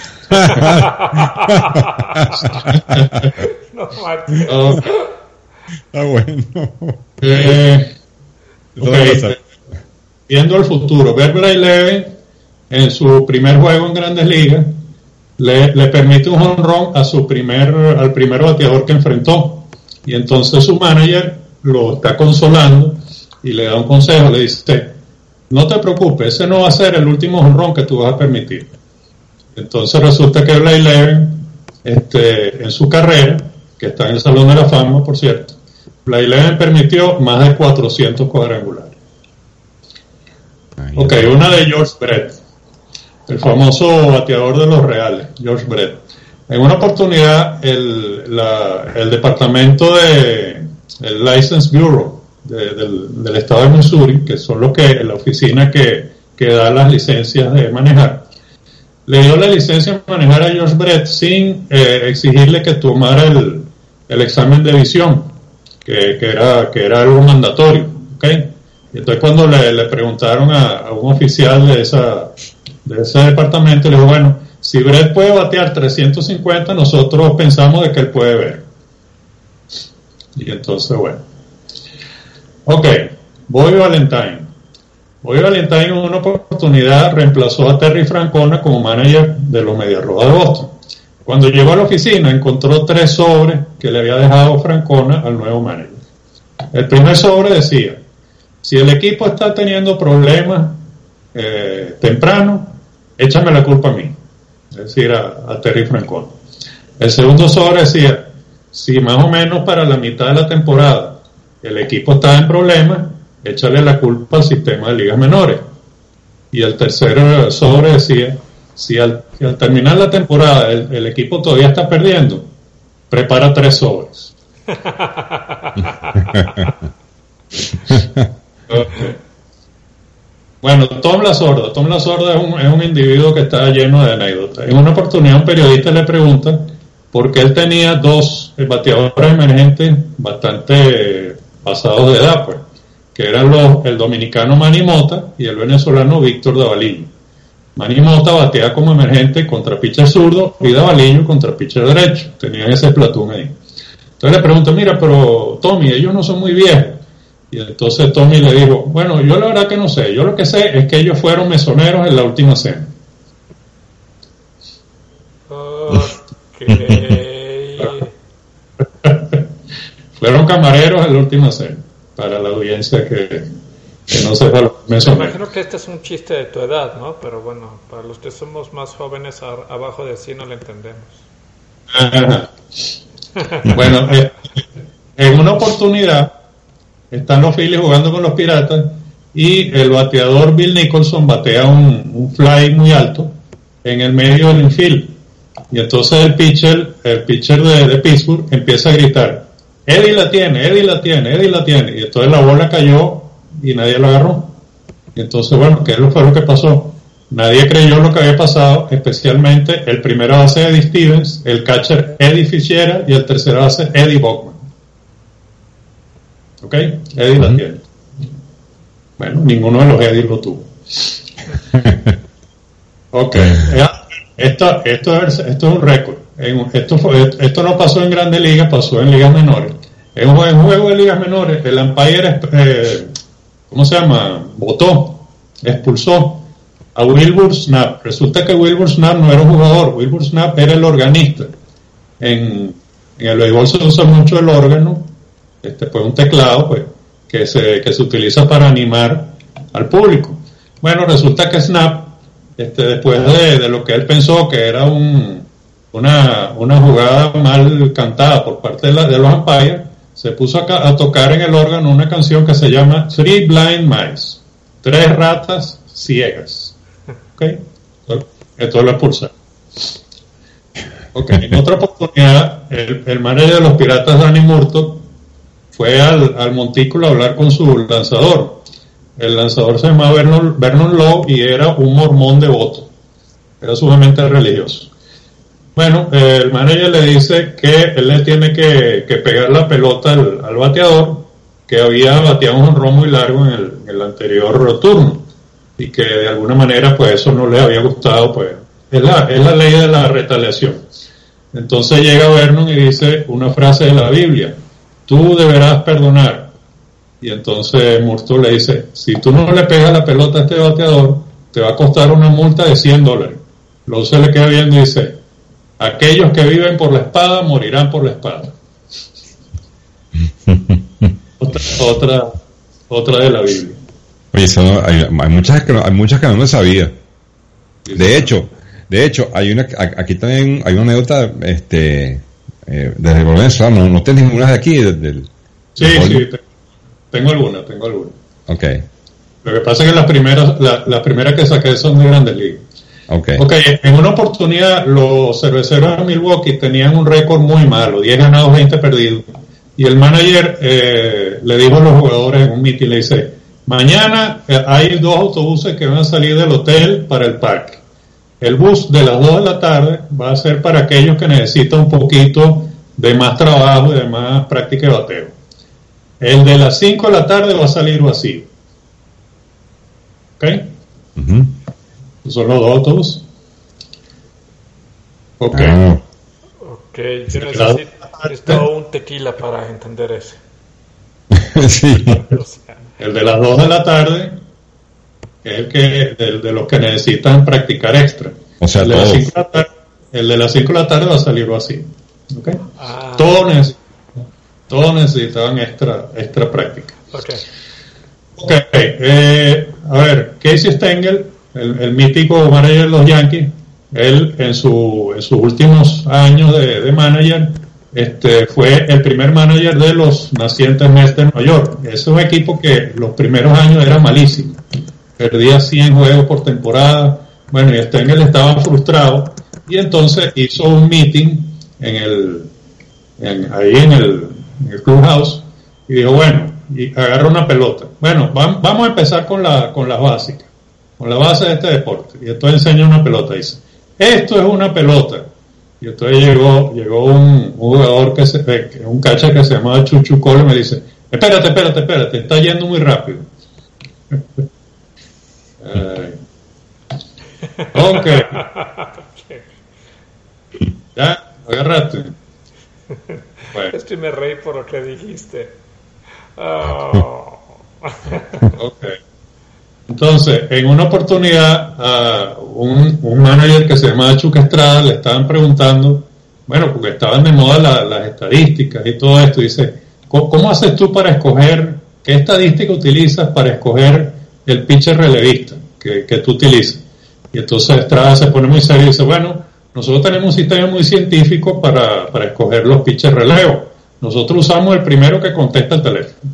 Bueno. Okay. Viendo el futuro, Beyblade Eleven en su primer juego en Grandes Ligas le permite un home run al primer bateador que enfrentó, y entonces su manager lo está consolando y le da un consejo, le dice: no te preocupes, ese no va a ser el último home run que tú vas a permitir. Entonces resulta que Beyblade Eleven en su carrera, que está en el Salón de la Fama, por cierto, Beyblade Eleven permitió más de 400 cuadrangulares. Ok, una de George Brett, el famoso bateador de los Reales, George Brett. En una oportunidad, el departamento el License Bureau del estado de Missouri, que son la oficina que da las licencias de manejar, le dio la licencia de manejar a George Brett sin exigirle que tomara el examen de visión, que era algo mandatorio, ¿okay? Y entonces cuando le preguntaron a un oficial de ese departamento, le dijo: bueno, si Brett puede batear 350, nosotros pensamos de que él puede ver. Y entonces, bueno. Ok, Bobby Valentine. Bobby Valentine en una oportunidad reemplazó a Terry Francona como manager de los Medias Rojas de Boston. Cuando llegó a la oficina encontró 3 sobres que le había dejado Francona al nuevo manager. El primer sobre decía: si el equipo está teniendo problemas temprano, échame la culpa a mí, es decir, a Terry Francona. El segundo sobre decía: si más o menos para la mitad de la temporada el equipo está en problemas, échale la culpa al sistema de ligas menores. Y el tercer sobre decía, si al terminar la temporada el equipo todavía está perdiendo, prepara 3 sobres. Bueno, Tom La Sorda es un individuo que está lleno de anécdotas. En una oportunidad un periodista le pregunta por qué él tenía 2 bateadores emergentes bastante pasados de edad, pues, que eran el dominicano Manny Mota y el venezolano Víctor Davaliño. Manny Mota batea como emergente contra pitcher zurdo y Davaliño contra pitcher derecho. Tenían ese platón ahí. Entonces le pregunto, mira, pero Tommy, ellos no son muy viejos. Y entonces Tommy le dijo, bueno, yo la verdad que no sé, yo lo que sé es que ellos fueron mesoneros en la última cena. Okay. Fueron camareros en la última cena, para la audiencia que no sepa lo que Me mencioné. imagino que este es un chiste de tu edad, ¿no? Pero bueno, para los que somos más jóvenes, abajo de 100 no lo entendemos. Ajá. Bueno, en una oportunidad están los Phillies jugando con los Piratas y el bateador Bill Nicholson batea un fly muy alto en el medio del infield, y entonces el pitcher de Pittsburgh empieza a gritar, Eddie la tiene, y entonces la bola cayó y nadie la agarró. Y entonces, bueno, ¿qué fue lo que pasó? Nadie creyó lo que había pasado, especialmente el primera base Eddie Stevens, el catcher Eddie Fitzgerald y el tercera base Eddie Bachman. ¿Ok? Eddie la tiene. Bueno, ninguno de los Eddie lo tuvo. Ok. Esto es un récord. Esto no pasó en Grandes Ligas, pasó en ligas menores. En un juego de ligas menores, el umpire, expulsó a Wilbur Snap. Resulta que Wilbur Snap no era un jugador, Wilbur Snap era el organista. En el béisbol se usa mucho el órgano, pues un teclado, pues, que se utiliza para animar al público. Bueno, resulta que Snap, después de lo que él pensó que era una jugada mal cantada por parte de los umpires, se puso a tocar en el órgano una canción que se llama Three Blind Mice, 3 ratas ciegas. ¿Ok? Esto lo expulsa. Ok, en otra oportunidad, el manager de los Piratas, Danny Murtaugh, fue al montículo a hablar con su lanzador. El lanzador se llamaba Vernon Lowe y era un mormón devoto. Era sumamente religioso. Bueno, el manager le dice que él le tiene que pegar la pelota al bateador, que había bateado un jonrón muy largo en el anterior turno, y que de alguna manera pues eso no le había gustado, pues es la ley de la retaliación. Entonces llega Vernon y dice una frase de la Biblia: tú deberás perdonar. Y entonces Murtaugh le dice: si tú no le pegas la pelota a este bateador, te va a costar una multa de $100. Luego se le queda viendo y dice: aquellos que viven por la espada morirán por la espada. otra de la Biblia. Oye, eso no, hay muchas que no me sabía. De hecho, aquí también hay una anécdota, desde Venezuela, no tenés ninguna de aquí, Sí, tengo alguna. Okay. Lo que pasa es que las primeras que saqué son de Grandes Ligas. Okay. En una oportunidad los cerveceros de Milwaukee tenían un récord muy malo, 10 ganados, 20 perdidos. Y el manager le dijo a los jugadores en un meeting, le dice: mañana hay 2 autobuses que van a salir del hotel para el parque. El bus de las 2 de la tarde va a ser para aquellos que necesitan un poquito de más trabajo y de más práctica de bateo. El de las 5 de la tarde va a salir vacío. ¿Ok? Uh-huh. Son los 2 autobuses. Ok. Ok, yo necesito un tequila para entender eso. Sí. O sea, El de las 2 de la tarde es el de los que necesitan practicar extra. O sea, el de las 5 de la tarde va a salir vacío. ¿Ok? Todos necesitaban extra práctica. Ok. A ver, Casey Stengel, el mítico manager de los Yankees, él en sus últimos años de manager fue el primer manager de los nacientes Mets de Nueva York. Ese es un equipo que los primeros años era malísimo, perdía 100 juegos por temporada. Bueno, y Stengel estaba frustrado y entonces hizo un meeting ahí en el clubhouse y dijo, bueno, y agarra una pelota. Bueno, vamos a empezar con las básicas, con la base de este deporte. Y entonces enseña una pelota, dice, esto es una pelota. Y entonces llegó un jugador un catcher que se llamaba Chuchu Cole y me dice, espérate, está yendo muy rápido. Ok. Ya, agarraste. Bueno. Estoy me reí por lo que dijiste. Oh. Ok. Entonces, en una oportunidad, a un manager que se llamaba Chuck Estrada le estaban preguntando, bueno, porque estaban de moda las estadísticas y todo esto, y dice, ¿cómo haces tú para escoger, qué estadística utilizas para escoger el pitcher relevista que tú utilizas? Y entonces Estrada se pone muy serio y dice, bueno, nosotros tenemos un sistema muy científico para escoger los pitchers relevo. Nosotros usamos el primero que contesta el teléfono.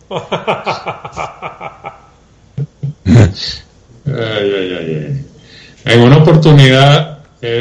En una oportunidad,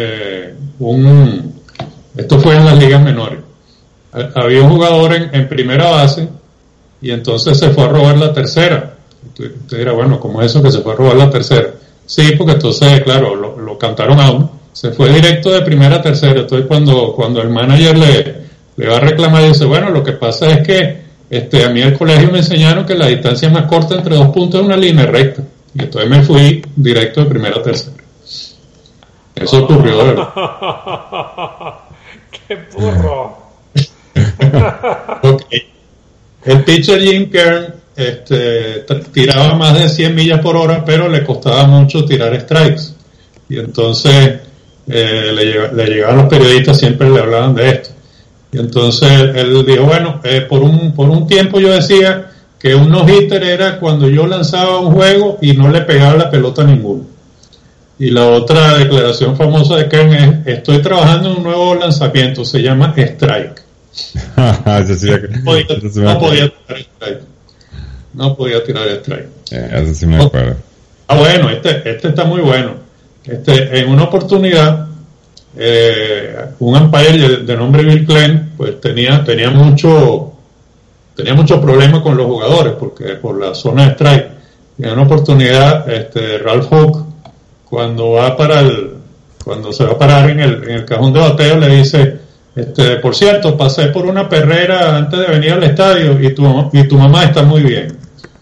esto fue en las ligas menores, había un jugador en primera base y entonces se fue a robar la tercera. Usted dirá, bueno, ¿cómo es eso que se fue a robar la tercera? Sí, porque entonces, claro, lo cantaron a uno, se fue directo de primera a tercera. Entonces cuando el manager le va a reclamar, dice, bueno, lo que pasa es que a mí en el colegio me enseñaron que la distancia más corta entre 2 puntos es una línea recta. Y entonces me fui directo de primera a tercera. Eso ocurrió, de verdad. ¡Qué burro! Okay. El pitcher Jim Kern tiraba más de 100 millas por hora, pero le costaba mucho tirar strikes. Y entonces le llegaban los periodistas, siempre le hablaban de esto. Y entonces él dijo, bueno, por un tiempo yo decía que un no-hitter era cuando yo lanzaba un juego y no le pegaba la pelota a ninguno. Y la otra declaración famosa de Kern es, estoy trabajando en un nuevo lanzamiento, se llama strike. No podía tirar strike. Eso sí me acuerdo. Bueno, este está muy bueno. En una oportunidad, un umpire de nombre Bill Klein, pues tenía mucho problema con los jugadores porque por la zona de strike. Y en una oportunidad, Ralph Hook, cuando se va a parar en el cajón de bateo, le dice, por cierto, pasé por una perrera antes de venir al estadio y tu mamá está muy bien.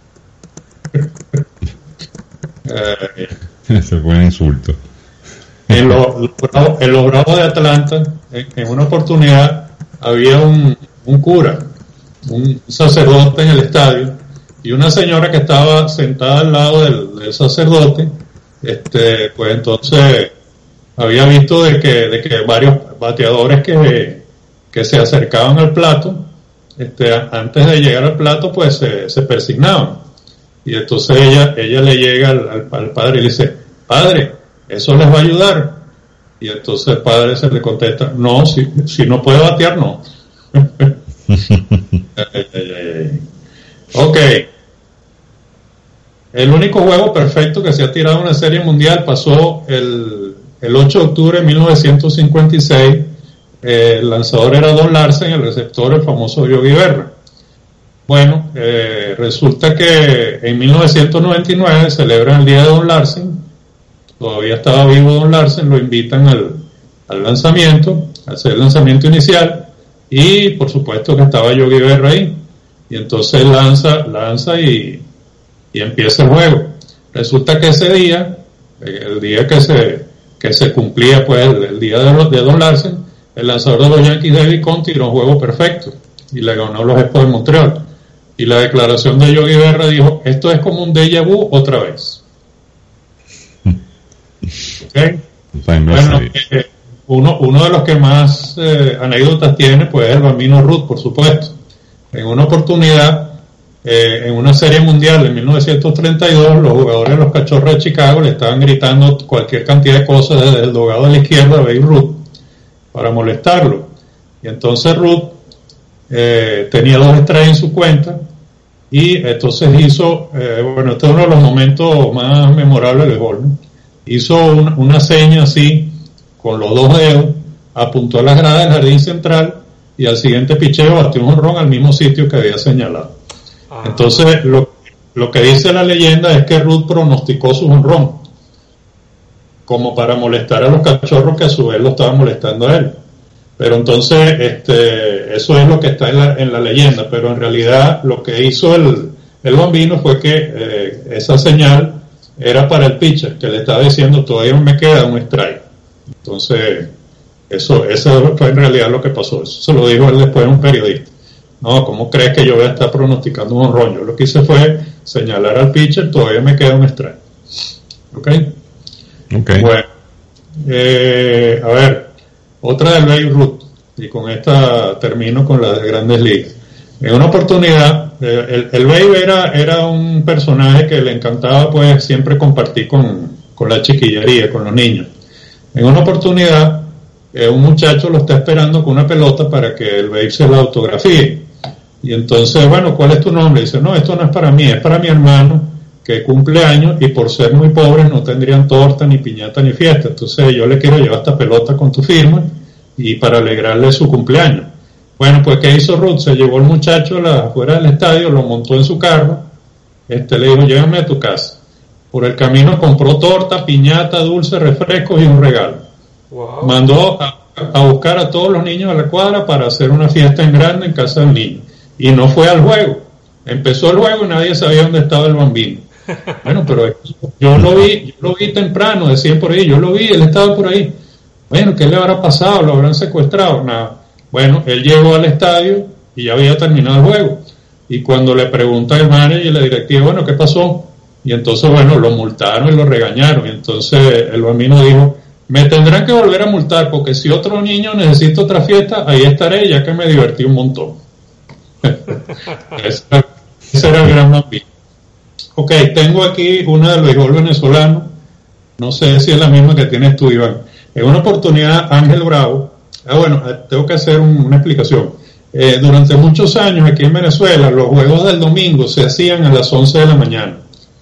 Ese fue un insulto. En los Bravos de Atlanta, en una oportunidad, había un cura, un sacerdote en el estadio, y una señora que estaba sentada al lado del sacerdote, pues entonces había visto de que varios bateadores que se acercaban al plato, antes de llegar al plato, pues se persignaban. Y entonces ella le llega al padre y le dice, padre, ¿eso les va a ayudar? Y entonces el padre se le contesta, no, si no puede batear, no. Ok. El único juego perfecto que se ha tirado en una serie mundial pasó el 8 de octubre de 1956. El lanzador era Don Larsen, el receptor el famoso Yogi Berra. Bueno, resulta que en 1999 celebran el día de Don Larsen. Todavía estaba vivo Don Larsen, lo invitan al lanzamiento, a hacer el lanzamiento inicial, y por supuesto que estaba Yogi Berra ahí. Y entonces lanza y empieza el juego. Resulta que ese día, el día que se cumplía pues el día de Don Larsen, el lanzador de los Yankees, David Cohn, tiró un juego perfecto y le ganó los Expos de Montreal. Y la declaración de Yogi Berra dijo, esto es como un déjà vu otra vez. ¿Okay? Bueno, uno de los que más anécdotas tiene pues es el Bambino Ruth, por supuesto. En una oportunidad, en una serie mundial en 1932, los jugadores de los Cachorros de Chicago le estaban gritando cualquier cantidad de cosas desde el dogado de la izquierda a Babe Ruth para molestarlo. Y entonces Ruth tenía 2 strikes en su cuenta, y entonces hizo, este es uno de los momentos más memorables del béisbol, ¿no? Hizo una seña así, con los 2 dedos, apuntó a las gradas del jardín central, y al siguiente picheo batió un jonrón al mismo sitio que había señalado. Entonces, lo que dice la leyenda es que Ruth pronosticó su jonrón, como para molestar a los cachorros que a su vez lo estaban molestando a él. Pero entonces, eso es lo que está en la leyenda, pero en realidad lo que hizo el Bambino fue que esa señal era para el pitcher, que le estaba diciendo, todavía me queda un strike. Entonces, eso fue en realidad lo que pasó. Eso se lo dijo él después a un periodista. No, ¿cómo crees que yo voy a estar pronosticando un jonrón? Yo lo que hice fue señalar al pitcher, todavía me queda un strike. ¿Ok? Bueno, a ver, otra del Babe Ruth, y con esta termino con las Grandes Ligas. En una oportunidad, el Babe era un personaje que le encantaba pues siempre compartir con la chiquillería, con los niños. En una oportunidad, un muchacho lo está esperando con una pelota para que el Babe se la autografíe. Y entonces, bueno, ¿cuál es tu nombre? Dice, no, esto no es para mí, es para mi hermano, que cumple años, y por ser muy pobres no tendrían torta, ni piñata, ni fiesta. Entonces yo le quiero llevar esta pelota con tu firma, y para alegrarle su cumpleaños. Bueno, pues ¿qué hizo Ruth? Se llevó el muchacho afuera del estadio, lo montó en su carro, le dijo, llévame a tu casa. Por el camino compró torta, piñata, dulce, refrescos y un regalo. Wow. Mandó a buscar a todos los niños a la cuadra para hacer una fiesta en grande en casa del niño. Y no fue al juego. Empezó el juego y nadie sabía dónde estaba el Bambino. Bueno, pero yo lo vi temprano, decían por ahí, yo lo vi, él estaba por ahí. Bueno, ¿qué le habrá pasado? ¿Lo habrán secuestrado? Nada. Bueno, él llegó al estadio y ya había terminado el juego. Y cuando le pregunta el manager y la directiva, bueno, ¿qué pasó? Y entonces, bueno, lo multaron y lo regañaron. Y entonces el Bambino dijo, me tendrán que volver a multar, porque si otro niño necesita otra fiesta, ahí estaré, ya que me divertí un montón. Ese era el gran Bambino. Ok, tengo aquí una del béisbol venezolano, no sé si es la misma que tienes tú, Iván. En una oportunidad, Ángel Bravo, tengo que hacer una explicación. Durante muchos años aquí en Venezuela, los juegos del domingo se hacían a las 11 de la mañana.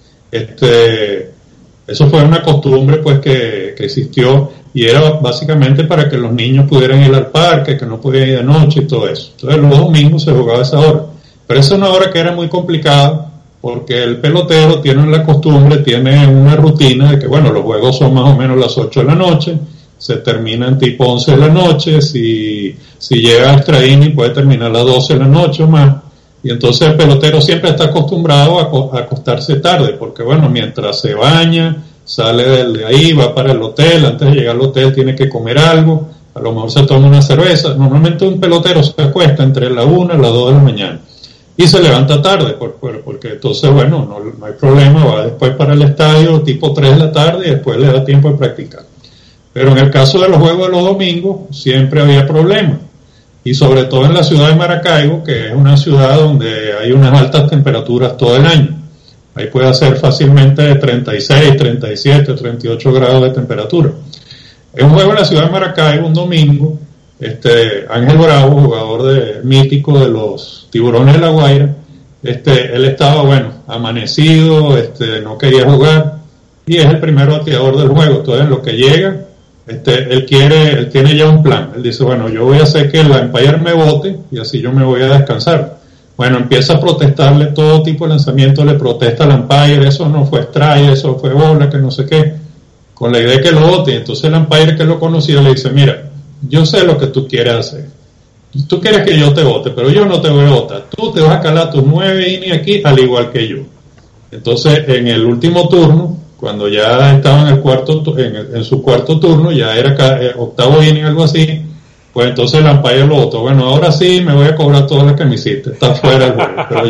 Eso fue una costumbre pues que existió, y era básicamente para que los niños pudieran ir al parque, que no podían ir de noche y todo eso. Entonces los domingos se jugaba a esa hora. Pero esa es una hora que era muy complicada, porque el pelotero tiene la costumbre, tiene una rutina de que, bueno, los juegos son más o menos las 8 de la noche, se terminan tipo 11 de la noche, si llega a extra inning puede terminar a las 12 de la noche o más. Y entonces el pelotero siempre está acostumbrado a acostarse tarde, porque bueno, mientras se baña, sale de ahí, va para el hotel, antes de llegar al hotel tiene que comer algo, a lo mejor se toma una cerveza. Normalmente un pelotero se acuesta entre la 1 y las 2 de la mañana, y se levanta tarde, porque entonces bueno, no hay problema, va después para el estadio tipo 3 de la tarde y después le da tiempo de practicar. Pero en el caso de los juegos de los domingos, siempre había problemas. Y sobre todo en la ciudad de Maracaibo, que es una ciudad donde hay unas altas temperaturas todo el año. Ahí puede hacer fácilmente de 36, 37, 38 grados de temperatura. En un juego en la ciudad de Maracaibo, un domingo, Ángel Bravo, jugador mítico de los Tiburones de La Guaira, él estaba, bueno, amanecido, no quería jugar, y es el primer bateador del juego. Entonces, en lo que llega, él tiene ya un plan. Él dice, bueno, yo voy a hacer que el umpire me bote y así yo me voy a descansar. Bueno, empieza a protestarle todo tipo de lanzamiento, le protesta al umpire, eso no fue strike, eso fue bola, que no sé qué, con la idea de que lo bote. Entonces el umpire, que lo conocía, le dice, mira, yo sé lo que tú quieres hacer. Tú quieres que yo te vote, pero yo no te voy a votar. Tú te vas a calar tus 9 innings aquí, al igual que yo. Entonces, en el último turno, cuando ya estaba en su cuarto turno, ya era octavo inning, algo así, pues entonces el umpire lo votó. Bueno, ahora sí me voy a cobrar todas las que me hiciste, está fuera del juego, pero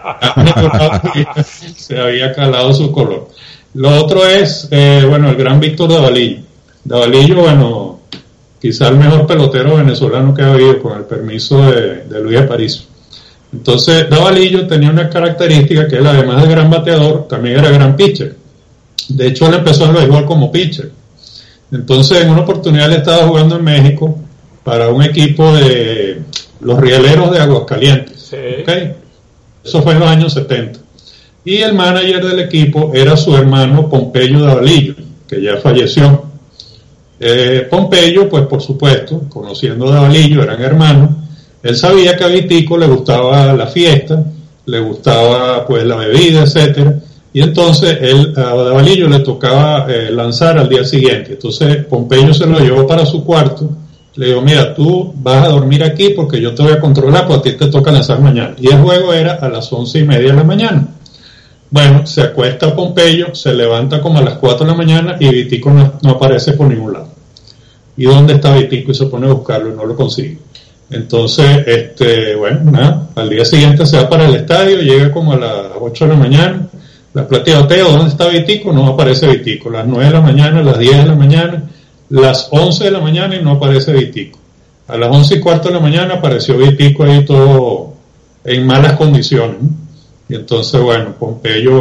ya se había calado su color. Lo otro es, el gran Víctor Davalillo. Davalillo, bueno, quizá el mejor pelotero venezolano que ha habido, con el permiso de Luis Aparicio. Entonces, Davalillo tenía una característica, que él, además de gran bateador, también era gran pitcher. De hecho, él empezó en el béisbol como pitcher. Entonces, en una oportunidad él estaba jugando en México para un equipo de los Rieleros de Aguascalientes. Sí. ¿Okay? Eso fue en los años 70. Y el manager del equipo era su hermano Pompeyo Davalillo, que ya falleció. Pompeyo, pues por supuesto, conociendo a Davalillo, eran hermanos. Él sabía que a Vitico le gustaba la fiesta, le gustaba pues la bebida, etcétera. Y entonces a Davalillo le tocaba lanzar al día siguiente. Entonces Pompeyo se lo llevó para su cuarto. Le digo, mira, tú vas a dormir aquí porque yo te voy a controlar, pues a ti te toca lanzar mañana. Y el juego era a las 11:30 de la mañana. Bueno, se acuesta Pompeyo, se levanta como a las 4 de la mañana y Vitico no aparece por ningún lado. ¿Y dónde está Vitico? Y se pone a buscarlo y no lo consigue. Entonces, bueno, nada, al día siguiente se va para el estadio, llega como a las 8 de la mañana, la platea, Teo, ¿dónde está Vitico? No aparece Vitico. Las 9 de la mañana, las 10 de la mañana, las 11 de la mañana y no aparece Vitico. A las 11:15 de la mañana apareció Vitico ahí todo en malas condiciones, ¿no? Y entonces, bueno, Pompeyo,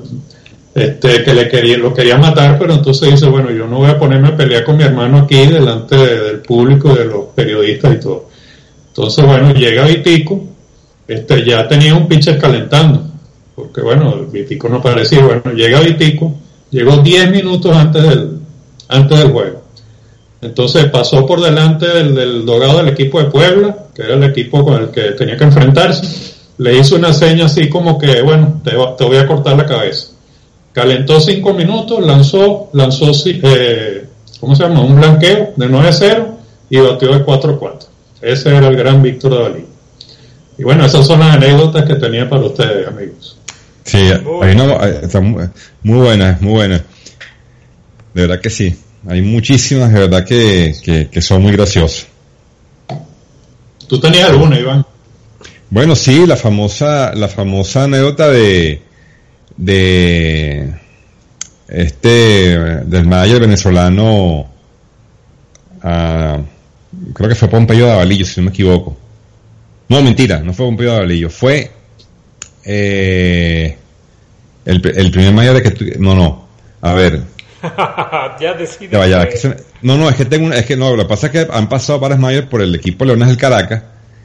que lo quería matar, pero entonces dice, bueno, yo no voy a ponerme a pelear con mi hermano aquí delante del público, de los periodistas y todo. Entonces, bueno, llega Vitico, ya tenía un pitcher calentando, porque bueno, Vitico no aparecía. Bueno, llega Vitico, llegó 10 minutos antes del juego. Entonces pasó por delante del dogado del equipo de Puebla, que era el equipo con el que tenía que enfrentarse. Le hizo una seña así como que, bueno, te voy a cortar la cabeza. Calentó 5 minutos, lanzó, ¿cómo se llama? Un blanqueo de 9-0 y batió de 4-4. Ese era el gran Víctor Davalillo. Y bueno, esas son las anécdotas que tenía para ustedes, amigos. Sí, está muy buena, muy buena. De verdad que sí. Hay muchísimas, de verdad, que son muy graciosas. ¿Tú tenías alguna, Iván? Bueno, sí, la famosa anécdota del manager venezolano, creo que fue Pompeyo Davalillo, si no me equivoco. No, mentira, no fue Pompeyo Davalillo, fue el primer manager a ver. Ya decidí. Lo que pasa es que han pasado varios managers por el equipo Leones del Caracas.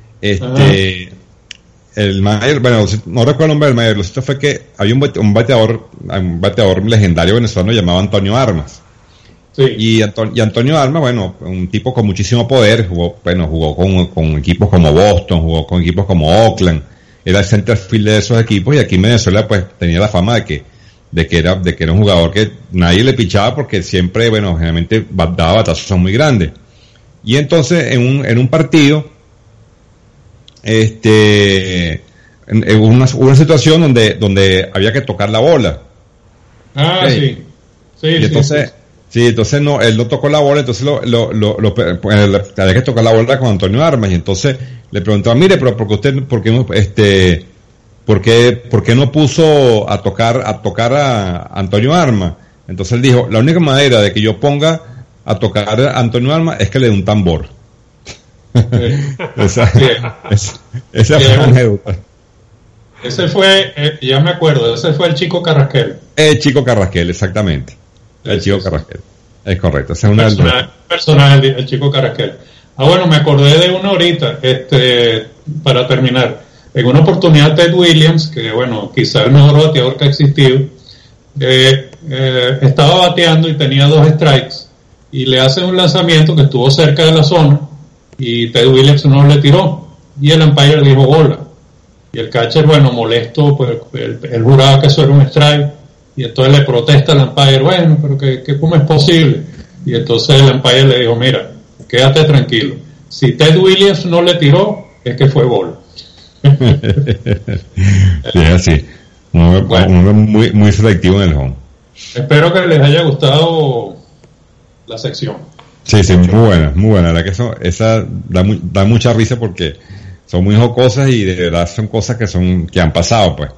El manager, bueno, no recuerdo el nombre del manager, lo cierto fue que había un bateador legendario venezolano llamado Antonio Armas. Sí. Y Antonio Armas, bueno, un tipo con muchísimo poder, jugó con equipos como Boston, jugó con equipos como Oakland, era el center field de esos equipos, y aquí en Venezuela pues tenía la fama de que era un jugador que nadie le pichaba porque siempre, bueno, generalmente daba batazos muy grandes. Y entonces en un partido hubo una situación donde había que tocar la bola. Sí. Y entonces, entonces no, él no tocó la bola, entonces había que tocar la bola con Antonio Armas, y entonces le preguntaba, mire, pero ¿por qué no puso a tocar a Antonio Armas? Entonces él dijo, la única manera de que yo ponga a tocar a Antonio Armas es que le dé un tambor. Esa fue la anécdota. Ese fue, ya me acuerdo, ese fue el Chico Carrasquel. El Chico Carrasquel, exactamente. El Chico Carrasquel. Es correcto. Ese es personaje, el Chico Carrasquel. Bueno, me acordé de una ahorita, para terminar. En una oportunidad Ted Williams, que bueno, quizá el mejor bateador que ha existido, estaba bateando y tenía 2 strikes, y le hacen un lanzamiento que estuvo cerca de la zona, y Ted Williams no le tiró, y el umpire dijo bola, y el catcher, bueno, molesto, pues él juraba que eso era un strike, y entonces le protesta al umpire, bueno, pero que ¿cómo es posible? Y entonces el umpire le dijo, mira, quédate tranquilo, si Ted Williams no le tiró, es que fue bola. Sí, así. Muy, muy selectivo en el home. Espero que les haya gustado la sección. Sí, muy buena. La que esa da mucha risa porque son muy jocosas y de verdad son cosas que han pasado, pues.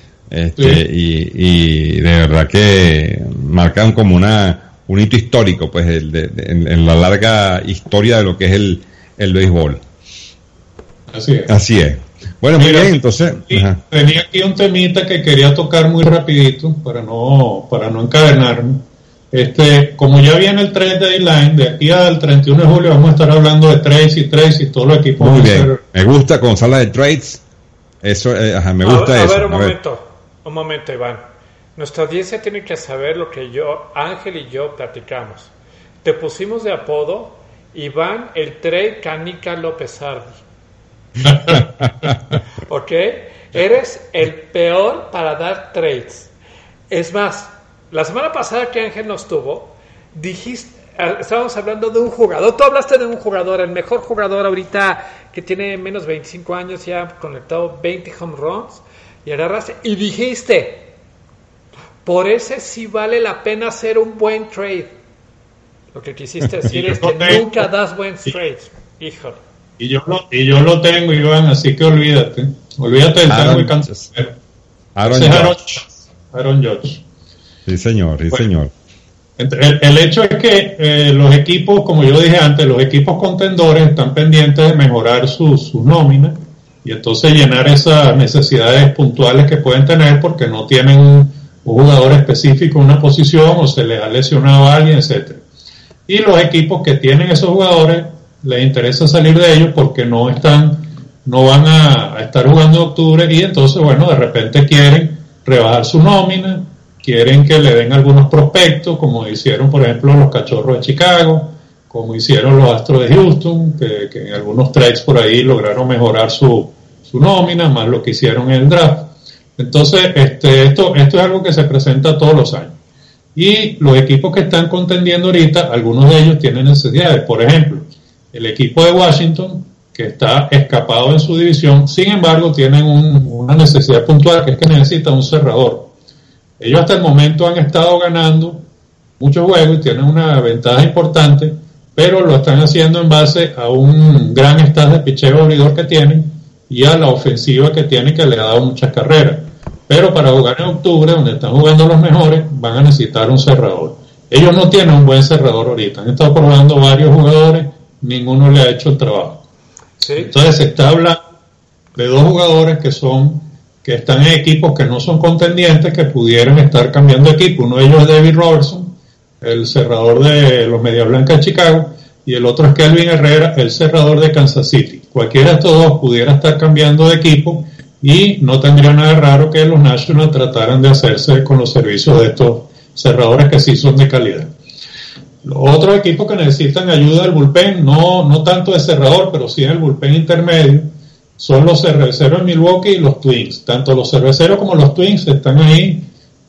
Y de verdad que marcan como un hito histórico, pues, en la larga historia de lo que es el béisbol. Así es. Bueno, muy bien, entonces. Tenía aquí un temita que quería tocar muy rapidito para no encadenarme. Como ya viene el trade deadline, de aquí al 31 de julio vamos a estar hablando de trades y todos los equipos. Muy bien, me gusta cuando se habla de trades, eso, me gusta eso. A ver, un momento, Iván. Nuestra audiencia tiene que saber lo que Ángel y yo platicamos. Te pusimos de apodo Iván el Trade Canica López Ardi. ¿Ok? Eres el peor para dar trades. Es más, la semana pasada que Ángel nos tuvo, estábamos hablando de un jugador. Tú hablaste de un jugador, el mejor jugador ahorita, que tiene menos 25 años, ya conectado 20 home runs, y agarraste y dijiste, por ese sí vale la pena hacer un buen trade. Lo que quisiste decir es que nunca das buenos trades. Híjole. Y yo lo tengo, Iván, así que olvídate del tema muy cansado. Aaron Judge. Sí, señor. El hecho es que los equipos, como yo dije antes, los equipos contendores están pendientes de mejorar sus nóminas y entonces llenar esas necesidades puntuales que pueden tener porque no tienen un jugador específico en una posición o se les ha lesionado a alguien, etcétera. Y los equipos que tienen esos jugadores les interesa salir de ellos porque no van a estar jugando en octubre y entonces, bueno, de repente quieren rebajar su nómina, quieren que le den algunos prospectos, como hicieron, por ejemplo, los Cachorros de Chicago, como hicieron los Astros de Houston, que en algunos trades por ahí lograron mejorar su nómina, más lo que hicieron en el draft. Entonces, esto es algo que se presenta todos los años. Y los equipos que están contendiendo ahorita, algunos de ellos tienen necesidades. Por ejemplo, el equipo de Washington, que está escapado en su división, sin embargo, tienen una necesidad puntual, que es que necesita un cerrador. Ellos hasta el momento han estado ganando muchos juegos y tienen una ventaja importante, pero lo están haciendo en base a un gran staff de picheo abridor que tienen y a la ofensiva que tienen, que le ha dado muchas carreras. Pero para jugar en octubre, donde están jugando los mejores, van a necesitar un cerrador. Ellos no tienen un buen cerrador ahorita. Han estado probando varios jugadores, ninguno le ha hecho el trabajo. Sí. Entonces se está hablando de dos jugadores que están en equipos que no son contendientes, que pudieran estar cambiando de equipo. Uno de ellos es David Robertson, el cerrador de los Medias Blancas de Chicago, y el otro es Kelvin Herrera, el cerrador de Kansas City. Cualquiera de estos dos pudiera estar cambiando de equipo y no tendría nada raro que los Nationals trataran de hacerse con los servicios de estos cerradores que sí son de calidad. Los otros equipos que necesitan ayuda del bullpen, no tanto de cerrador, pero sí en el bullpen intermedio, son los cerveceros de Milwaukee y los Twins. Tanto los cerveceros como los Twins están ahí,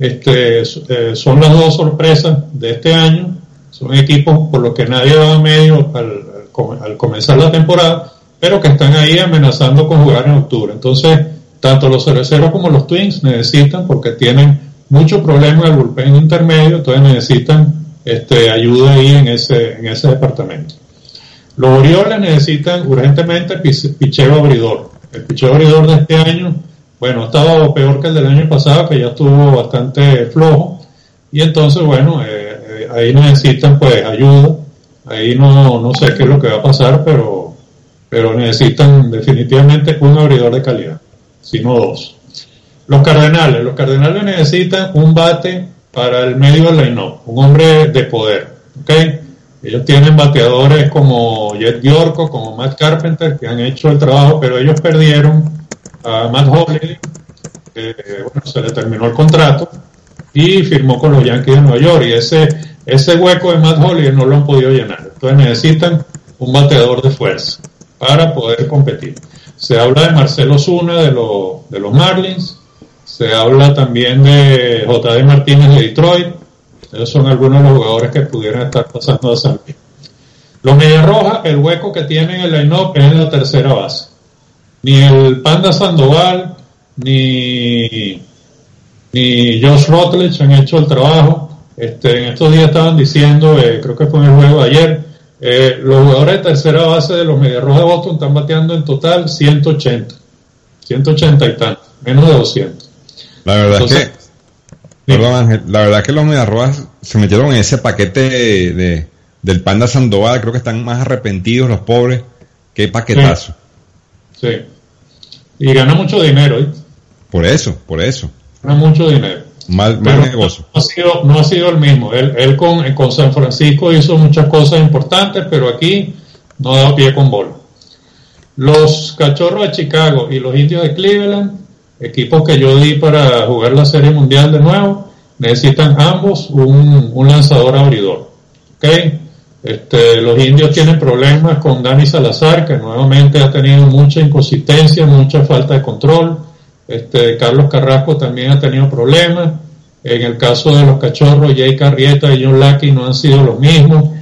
son las dos sorpresas de este año. Son equipos por los que nadie va a medio al comenzar la temporada, pero que están ahí amenazando con jugar en octubre. Entonces, tanto los cerveceros como los Twins necesitan, porque tienen mucho problema en el bullpen intermedio, entonces necesitan ayuda ahí en ese departamento. Los Orioles necesitan urgentemente picheo abridor. El picheo abridor de este año, bueno, estaba peor que el del año pasado, que ya estuvo bastante flojo, y entonces, bueno, ahí necesitan pues ayuda. Ahí no sé qué es lo que va a pasar, pero necesitan definitivamente un abridor de calidad, si no dos. Los Cardenales necesitan un bate para el medio del line-up, un hombre de poder, ¿ok? Ellos tienen bateadores como Jed Gyorko, como Matt Carpenter, que han hecho el trabajo, pero ellos perdieron a Matt Holliday, se le terminó el contrato y firmó con los Yankees de Nueva York, y ese hueco de Matt Holliday no lo han podido llenar. Entonces necesitan un bateador de fuerza para poder competir. Se habla de Marcell Ozuna de los Marlins, se habla también de J.D. Martínez de Detroit. Esos son algunos de los jugadores que pudieran estar pasando a San Luis. Los Medias Rojas, el hueco que tienen en el line-up es en la tercera base. Ni el Panda Sandoval ni Josh Rutledge han hecho el trabajo. En estos días estaban diciendo, creo que fue en el juego de ayer, los jugadores de tercera base de los Medias Rojas de Boston están bateando en total 180 y tanto, menos de 200. La verdad es que los Medias Rojas se metieron en ese paquete del Panda Sandoval. Creo que están más arrepentidos los pobres. Qué paquetazo. Sí. Y gana mucho dinero, ¿eh? Por eso. Gana mucho dinero. mal negocio. No ha sido el mismo. Él con San Francisco hizo muchas cosas importantes, pero aquí no ha dado pie con bola. Los Cachorros de Chicago y los Indios de Cleveland, equipos que yo di para jugar la Serie Mundial de nuevo, necesitan ambos un lanzador abridor. ¿Okay? Los Indios tienen problemas con Dani Salazar, que nuevamente ha tenido mucha inconsistencia, mucha falta de control. Carlos Carrasco también ha tenido problemas. En el caso de los Cachorros, Jay Carrieta y John Lackey no han sido los mismos.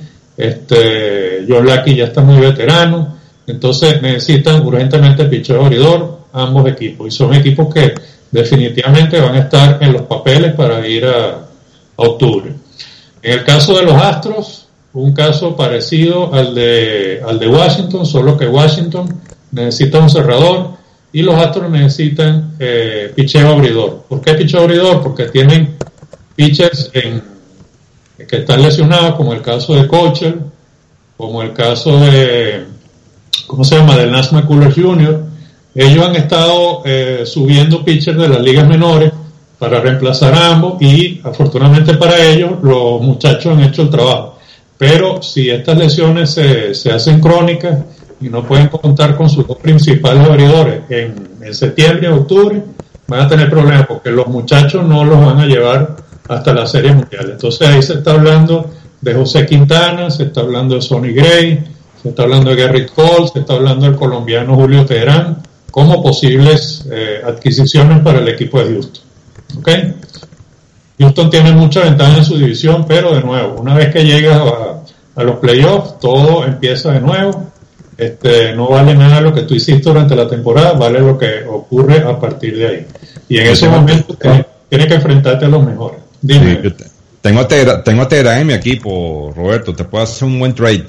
John Lackey ya está muy veterano. Entonces necesitan urgentemente picheo abridor ambos equipos. Y son equipos que definitivamente van a estar en los papeles para ir a octubre. En el caso de los Astros, un caso parecido al de Washington, solo que Washington necesita un cerrador y los Astros necesitan picheo abridor. ¿Por qué picheo abridor? Porque tienen pitchers que están lesionados, como el caso de Kochel, como el caso de del Nash McCullers Jr. Ellos han estado subiendo pitchers de las ligas menores para reemplazar a ambos y afortunadamente para ellos los muchachos han hecho el trabajo. Pero si estas lesiones se hacen crónicas y no pueden contar con sus dos principales abridores en septiembre o octubre, van a tener problemas porque los muchachos no los van a llevar hasta la Serie Mundial. Entonces ahí se está hablando de José Quintana, se está hablando de Sonny Gray, se está hablando de Gerrit Cole, se está hablando del colombiano Julio Teherán como posibles adquisiciones para el equipo de Houston. ¿Okay? Houston tiene mucha ventaja en su división, pero de nuevo, una vez que llegas a los playoffs, todo empieza de nuevo. No vale nada lo que tú hiciste durante la temporada, vale lo que ocurre a partir de ahí. Y en ese momento tienes que enfrentarte a los mejores. Dime. Sí, tengo a Teherán en mi equipo, Roberto, te puedo hacer un buen trade.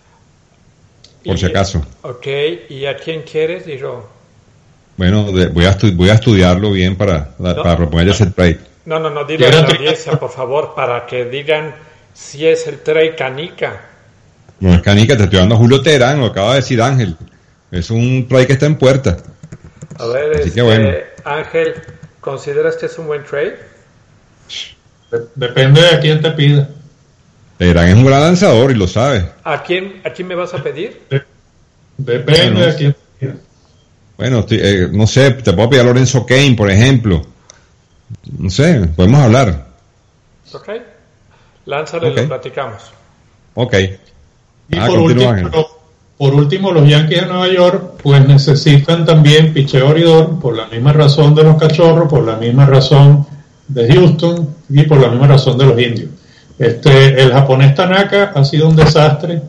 Por si acaso. Ok, ¿y a quién quieres? Digo. Bueno, voy a estudiarlo bien para proponer ese trade. No, dile a la audiencia, por favor, para que digan si es el trade Canica. No es Canica, te estoy dando a Julio Teherán, lo acaba de decir Ángel. Es un trade que está en puerta. A ver, así que bueno. Ángel, ¿consideras que es un buen trade? Depende de quién te pida. Teherán es un gran lanzador y lo sabes. ¿A quién me vas a pedir? Depende de quién te pida. Bueno, no sé, te puedo pedir a Lorenzo Cain, por ejemplo. No sé, podemos hablar. Ok. Lánzalo y lo platicamos. Ok. Y por último, los Yankees de Nueva York pues necesitan también picheo abridor por la misma razón de los Cachorros, por la misma razón de Houston y por la misma razón de los Indios. El japonés Tanaka ha sido un desastre.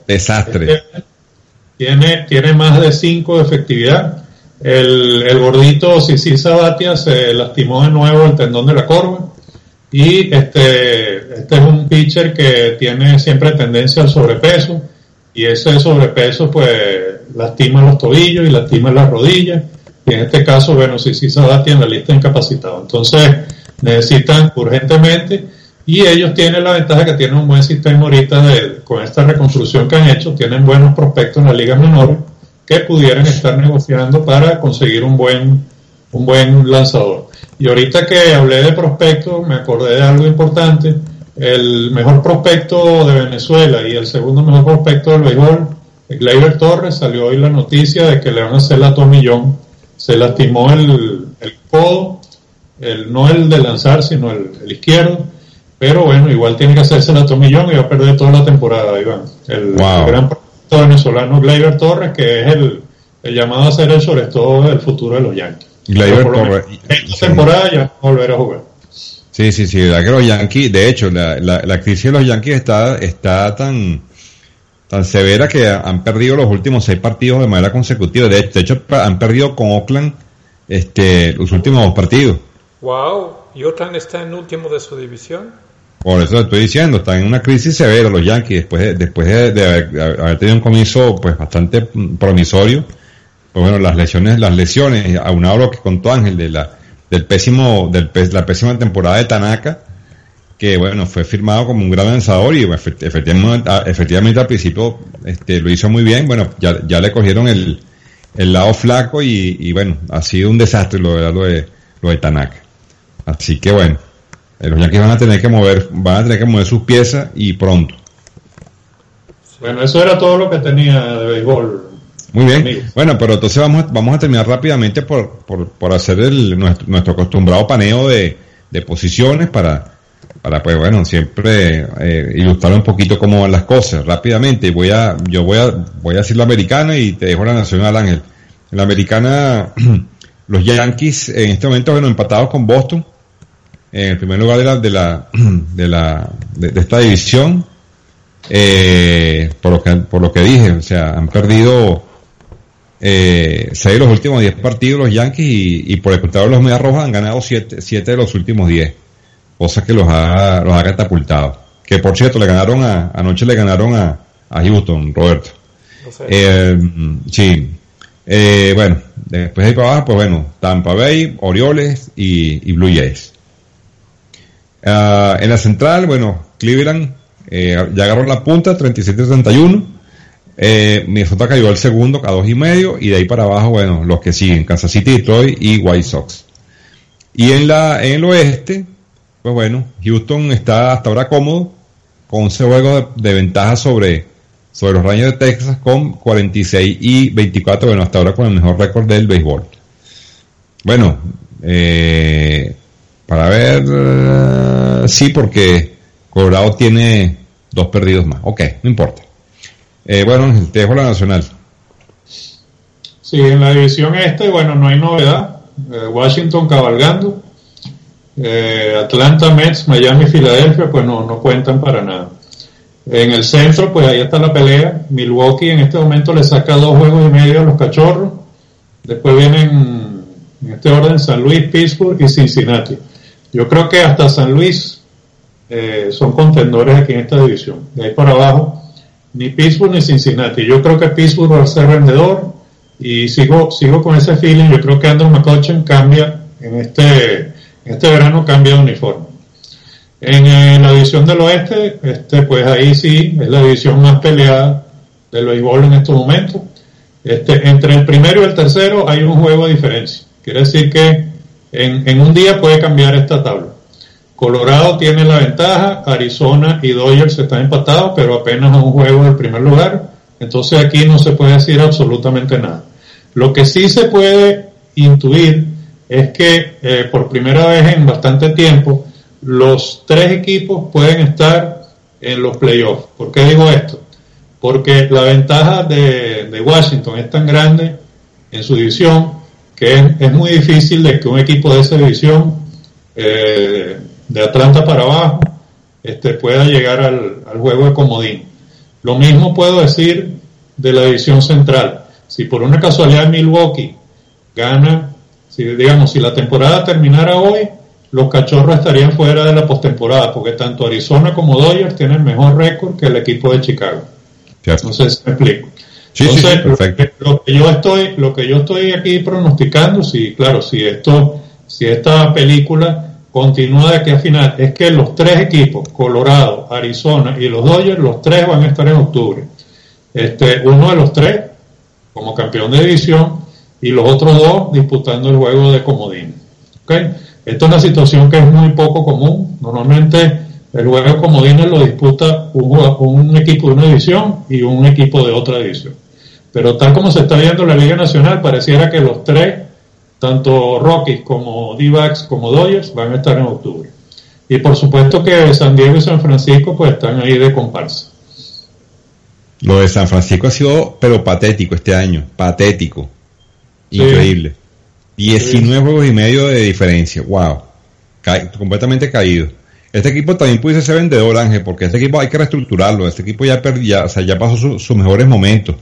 Tiene más de 5 de efectividad. El gordito Sisi Sabathia se lastimó de nuevo el tendón de la corva. Y este es un pitcher que tiene siempre tendencia al sobrepeso. Y ese sobrepeso pues lastima los tobillos y lastima las rodillas. Y en este caso, bueno, Sisi Sabathia en la lista incapacitado. Entonces necesitan urgentemente. Y ellos tienen la ventaja que tienen un buen sistema ahorita con esta reconstrucción que han hecho, tienen buenos prospectos en las ligas menores que pudieran estar negociando para conseguir un buen lanzador. Y ahorita que hablé de prospectos, me acordé de algo importante. El mejor prospecto de Venezuela y el segundo mejor prospecto del béisbol, Gleyber Torres, salió hoy la noticia de que le van a hacer la tomillón. Se lastimó el codo, no el de lanzar, sino el izquierdo. Pero bueno, igual tiene que hacerse la tomillón y va a perder toda la temporada, Iván. El gran prospecto venezolano Gleyber Torres, que es el llamado a ser el sobre todo del futuro de los Yankees. Gleyber Torres. Esta temporada ya va a volver a jugar. Sí, la que los Yankees, de hecho, la crisis de los Yankees está tan severa que han perdido los últimos 6 partidos de manera consecutiva. De hecho, han perdido con Oakland los últimos 2 partidos. Wow, ¿y Oakland está en último de su división? Por eso te estoy diciendo, están en una crisis severa los Yankees después de haber tenido un comienzo pues bastante promisorio. Pues bueno, las lesiones, aunado a lo que contó Ángel de la pésima temporada de Tanaka, que bueno, fue firmado como un gran lanzador y efectivamente al principio lo hizo muy bien. Bueno, ya le cogieron el lado flaco y bueno, ha sido un desastre lo de Tanaka. Así que bueno, Los Yankees van a tener que mover sus piezas y pronto. Bueno, eso era todo lo que tenía de béisbol. Muy bien. Amigos. Bueno, pero entonces vamos a terminar rápidamente por hacer nuestro acostumbrado paneo de posiciones para pues bueno, siempre ilustrar un poquito cómo van las cosas rápidamente. Yo voy a decir la americana y te dejo la nacional, Ángel. En la americana, los Yankees en este momento, bueno, empatados con Boston en el primer lugar de esta división, por lo que dije, o sea, han perdido 6 de los últimos 10 partidos los Yankees y por el contrario los Medias Rojas han ganado 7 de los últimos 10, cosa que los ha catapultado. Que por cierto, anoche le ganaron a Houston, Roberto. Sí. Bueno, después de ahí para abajo, pues bueno, Tampa Bay, Orioles y Blue Jays. En la central, bueno, Cleveland ya agarró la punta, 37-31. Minnesota cayó al segundo a 2.5, y de ahí para abajo, bueno, los que siguen, Kansas City, Detroit y White Sox. Y en el oeste, pues bueno, Houston está hasta ahora cómodo, con 11 juegos de ventaja sobre los Rangers de Texas, con 46-24, bueno, hasta ahora con el mejor récord del béisbol. Bueno, para ver, sí, porque Colorado tiene 2 perdidos más. Ok, no importa. Bueno, te dejo la nacional. Sí, en la división bueno, no hay novedad. Washington cabalgando. Atlanta, Mets, Miami, Filadelfia, pues no cuentan para nada. En el centro, pues ahí está la pelea. Milwaukee en este momento le saca 2 juegos y medio a los Cachorros. Después vienen, en este orden, San Luis, Pittsburgh y Cincinnati. Yo creo que hasta San Luis son contendores aquí en esta división. De ahí para abajo, ni Pittsburgh ni Cincinnati. Yo creo que Pittsburgh va a ser vendedor y sigo con ese feeling. Yo creo que Andrew McCutchen cambia en este verano, cambia de uniforme. En la división del oeste, pues ahí sí es la división más peleada del béisbol en estos momentos. Entre el primero y el tercero hay un juego de diferencia. Quiere decir que en un día puede cambiar esta tabla. Colorado tiene la ventaja, Arizona y Dodgers están empatados, pero apenas a un juego del primer lugar. Entonces aquí no se puede decir absolutamente nada. Lo que sí se puede intuir es que por primera vez en bastante tiempo los 3 equipos pueden estar en los playoffs. ¿Por qué digo esto? Porque la ventaja de Washington es tan grande en su división que es muy difícil de que un equipo de esa división de Atlanta para abajo pueda llegar al juego de comodín. Lo mismo puedo decir de la división central. Si por una casualidad Milwaukee gana, si la temporada terminara hoy, los Cachorros estarían fuera de la postemporada, porque tanto Arizona como Dodgers tienen mejor récord que el equipo de Chicago. Cierto. No sé si me explico. Sí, entonces, sí, perfecto. lo que yo estoy aquí pronosticando, si esta película continúa de aquí a final, es que los 3 equipos, Colorado, Arizona y los Dodgers, los 3 van a estar en octubre. Uno de los 3 como campeón de división y los otros 2 disputando el juego de comodín. ¿Okay? Esto es una situación que es muy poco común. Normalmente el juego de comodines lo disputa un equipo de una división y un equipo de otra división. Pero tal como se está viendo la Liga Nacional, pareciera que los 3, tanto Rockies como D-backs como Dodgers, van a estar en octubre. Y por supuesto que San Diego y San Francisco pues están ahí de comparsa. Lo de San Francisco ha sido pero patético este año, patético, increíble. 19 juegos y medio de diferencia, wow, completamente caído. Este equipo también pudiese ser vendedor, Ángel, porque este equipo hay que reestructurarlo. Este equipo ya pasó sus mejores momentos.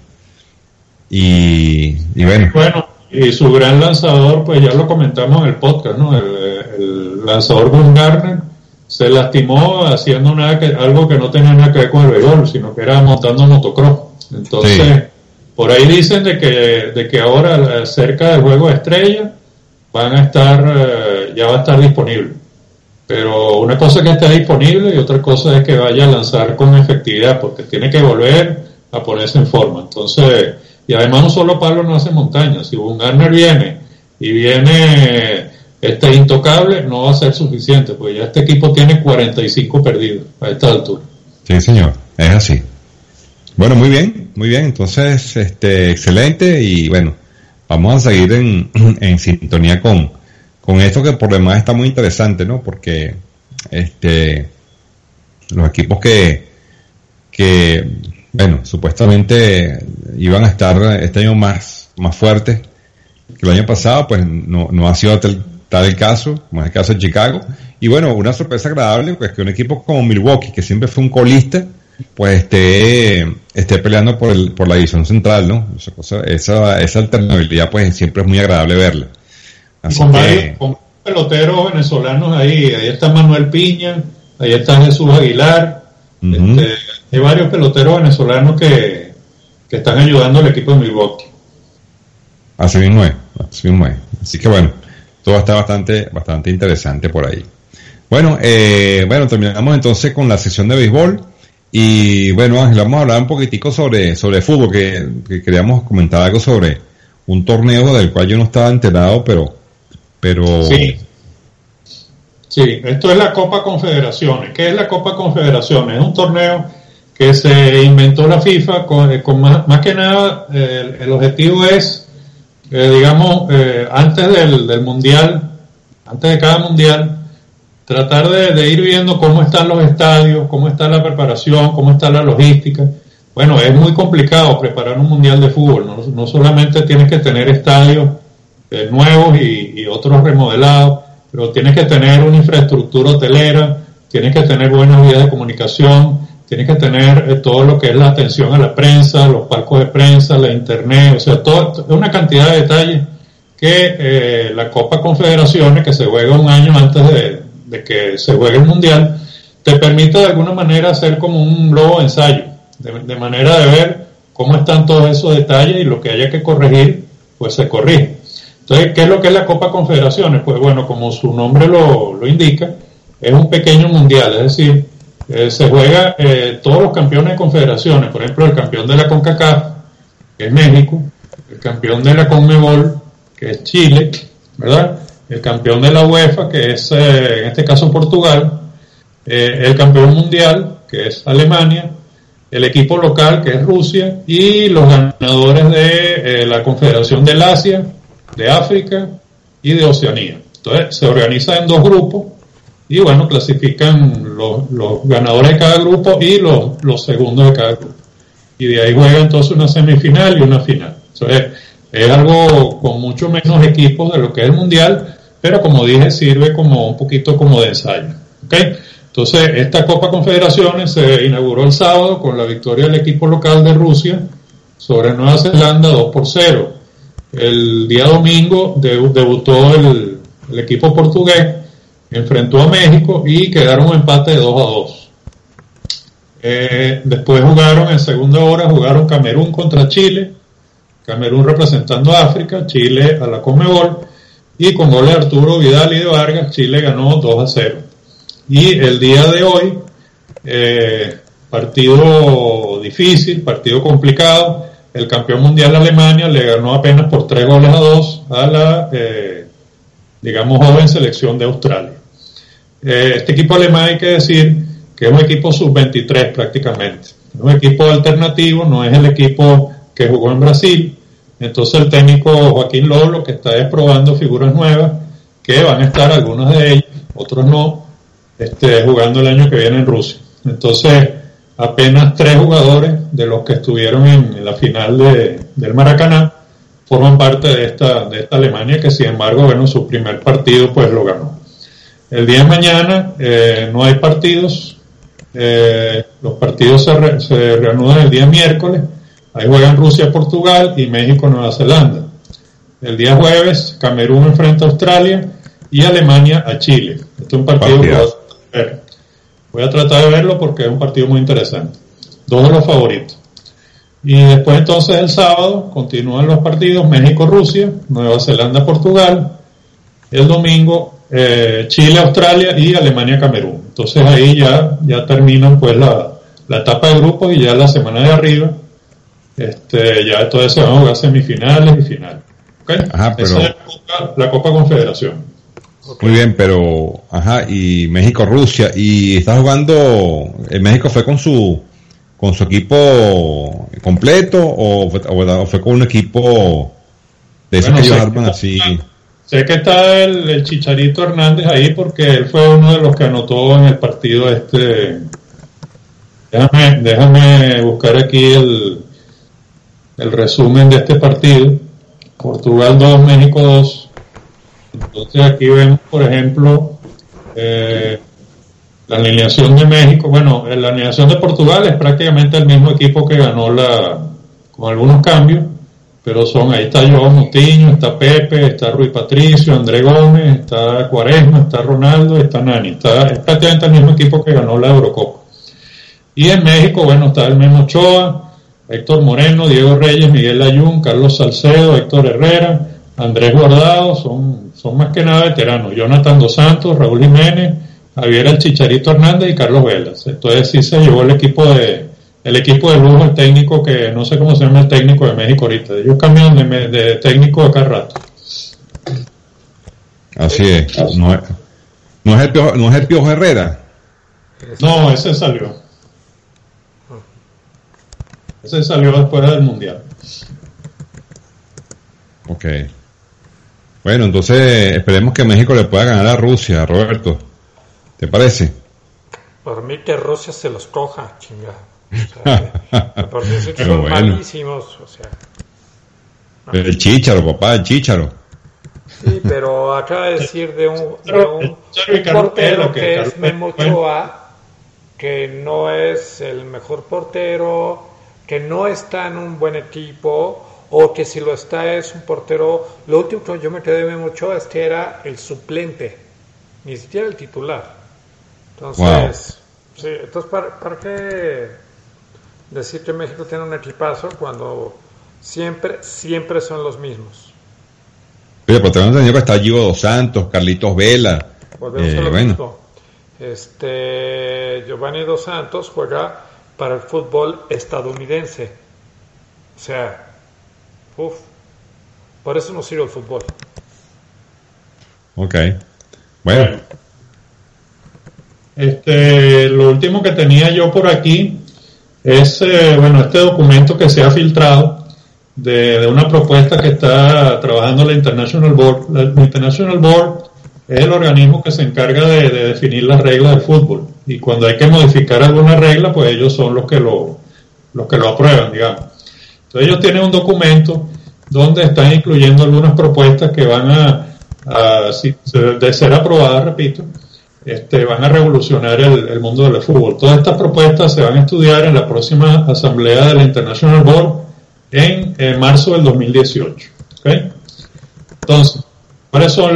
Y bueno, y su gran lanzador, pues ya lo comentamos en el podcast, ¿no? El lanzador Bumgarner se lastimó haciendo algo que no tenía nada que ver con el béisbol, sino que era montando motocross. Entonces, por ahí dicen de que ahora cerca del juego de estrella van a estar, ya va a estar disponible. Pero una cosa es que esté disponible y otra cosa es que vaya a lanzar con efectividad, porque tiene que volver a ponerse en forma. Entonces, y además un solo palo no hace montaña. Si Bumgarner viene intocable no va a ser suficiente, porque ya este equipo tiene 45 perdidos a esta altura. Sí, señor, es así. Bueno, muy bien, entonces, excelente, y bueno, vamos a seguir en sintonía con esto, que por demás está muy interesante, ¿no? Porque, los equipos que bueno, supuestamente iban a estar este año más fuertes que el año pasado, pues no ha sido tal el caso, como es el caso de Chicago. Y bueno, una sorpresa agradable, pues que un equipo como Milwaukee, que siempre fue un colista, pues esté peleando por la división central, ¿no? Esa alternabilidad, pues siempre es muy agradable verla. Así con varios peloteros venezolanos ahí está Manuel Piña, ahí está Jesús Aguilar, hay varios peloteros venezolanos que están ayudando al equipo de Milwaukee. Así mismo es. Así que bueno, todo está bastante interesante por ahí. Bueno, terminamos entonces con la sección de béisbol. Y bueno, Ángel, vamos a hablar un poquitico sobre fútbol, que queríamos comentar algo sobre un torneo del cual yo no estaba enterado, pero Sí, esto es la Copa Confederaciones. ¿Qué es la Copa Confederaciones? Es un torneo que se inventó la FIFA con más que nada, el objetivo es, antes del mundial, antes de cada mundial, tratar de ir viendo cómo están los estadios, cómo está la preparación, cómo está la logística. Bueno, es muy complicado preparar un mundial de fútbol, no solamente tienes que tener estadios nuevos y otros remodelados, pero tienes que tener una infraestructura hotelera, tienes que tener buenas vías de comunicación, tienes que tener todo lo que es la atención a la prensa, los palcos de prensa, la internet, o sea, es una cantidad de detalles que la Copa Confederaciones, que se juega un año antes de que se juegue el Mundial, te permite de alguna manera hacer como un globo de ensayo, de manera de ver cómo están todos esos detalles, y lo que haya que corregir, pues se corrige. Entonces, ¿qué es lo que es la Copa Confederaciones? Pues bueno, como su nombre lo indica, es un pequeño mundial, es decir, se juega todos los campeones de confederaciones, por ejemplo, el campeón de la CONCACAF, que es México, el campeón de la CONMEBOL, que es Chile, ¿verdad? El campeón de la UEFA, que es en este caso Portugal, el campeón mundial, que es Alemania, el equipo local, que es Rusia, y los ganadores de la Confederación del Asia, de África y de Oceanía. Entonces se organiza en 2 grupos y bueno, clasifican los ganadores de cada grupo y los segundos de cada grupo, y de ahí juega entonces una semifinal y una final. Entonces es algo con mucho menos equipos de lo que es el mundial, pero como dije, sirve como un poquito como de ensayo. ¿Okay? Entonces esta Copa Confederaciones se inauguró el sábado con la victoria del equipo local de Rusia sobre Nueva Zelanda 2-0. El día domingo debutó el equipo portugués, enfrentó a México y quedaron un empate de 2-2. Después en segunda hora jugaron Camerún contra Chile, Camerún representando a África, Chile a la CONMEBOL, y con goles de Arturo Vidal y de Vargas, Chile ganó 2-0. Y el día de hoy, partido difícil, partido complicado. El campeón mundial Alemania le ganó apenas por 3-2 a la, joven selección de Australia. Este equipo alemán, hay que decir que es un equipo sub-23 prácticamente. Es un equipo alternativo, no es el equipo que jugó en Brasil. Entonces el técnico Joaquín Lowe lo que está es probando figuras nuevas, que van a estar algunos de ellos, otros no, jugando el año que viene en Rusia. Entonces apenas 3 jugadores de los que estuvieron en la final del Maracaná forman parte de esta Alemania, que sin embargo, bueno, su primer partido pues lo ganó. El día de mañana no hay partidos, los partidos se reanudan el día miércoles. Ahí juegan Rusia, Portugal y México, Nueva Zelanda. El día jueves Camerún enfrenta a Australia y Alemania a Chile. Este es un partido que voy a tratar de verlo porque es un partido muy interesante. 2 de los favoritos. Y después entonces el sábado continúan los partidos: México-Rusia, Nueva Zelanda-Portugal. El domingo Chile, Australia y Alemania-Camerún. Entonces ahí ya terminan pues la etapa de grupos, y ya la semana de arriba ya entonces se van a jugar semifinales y finales. ¿Okay? Ajá, pero... Esa es la Copa Confederación. Okay. Muy bien, pero, y México-Rusia, y está jugando, México fue con su equipo completo o fue con un equipo de esos que ellos arman así. Sé que está el Chicharito Hernández ahí porque él fue uno de los que anotó en el partido Déjame buscar aquí el resumen de este partido. Portugal 2, México 2. Entonces aquí vemos, por ejemplo, la alineación de México. Bueno, la alineación de Portugal es prácticamente el mismo equipo que ganó con algunos cambios, pero ahí está Joao Moutinho, está Pepe, está Rui Patricio, André Gómez, está Quaresma, está Ronaldo, está Nani. Es prácticamente el mismo equipo que ganó la Eurocopa. Y en México, bueno, está el Memo Ochoa, Héctor Moreno, Diego Reyes, Miguel Layún, Carlos Salcedo, Héctor Herrera, Andrés Guardado, son más que nada veteranos. Jonathan Dos Santos, Raúl Jiménez, Javier el Chicharito Hernández y Carlos Velas. Entonces sí se llevó el equipo de lujo, el técnico que no sé cómo se llama el técnico de México ahorita. Ellos cambian de técnico a cada rato. Así es. No es el Piojo Herrera. No, ese salió. Ese salió después del Mundial. Ok. Bueno, entonces esperemos que México le pueda ganar a Rusia, Roberto. ¿Te parece? Por mí que Rusia se los coja, chingada. Por decir que son malísimos, o sea. El Chícharo, papá, el Chícharo. Sí, pero acaba de decir de un portero que es Memo Ochoa, que no es el mejor portero, que no está en un buen equipo, o que si lo está es un portero. Lo último que yo me quedé de Memo Ochoa es que era el suplente, ni siquiera el titular. Entonces, sí, entonces ¿para qué decir que México tiene un equipazo cuando siempre son los mismos? Oye, pero tengo entendido que está Gio Dos Santos, Carlitos Vela. Volvemos a lo mismo. Giovanni Dos Santos juega para el fútbol estadounidense. O sea, por eso no sirve el fútbol. Ok. Bueno. Lo último que tenía yo por aquí es, este documento que se ha filtrado de una propuesta que está trabajando la International Board. La International Board es el organismo que se encarga de definir las reglas del fútbol, y cuando hay que modificar alguna regla, pues ellos son los que lo aprueban, digamos. Entonces ellos tienen un documento donde están incluyendo algunas propuestas que van de ser aprobadas, repito, van a revolucionar el mundo del fútbol. Todas estas propuestas se van a estudiar en la próxima asamblea de la International Board en marzo del 2018. ¿Okay? Entonces, ¿cuáles son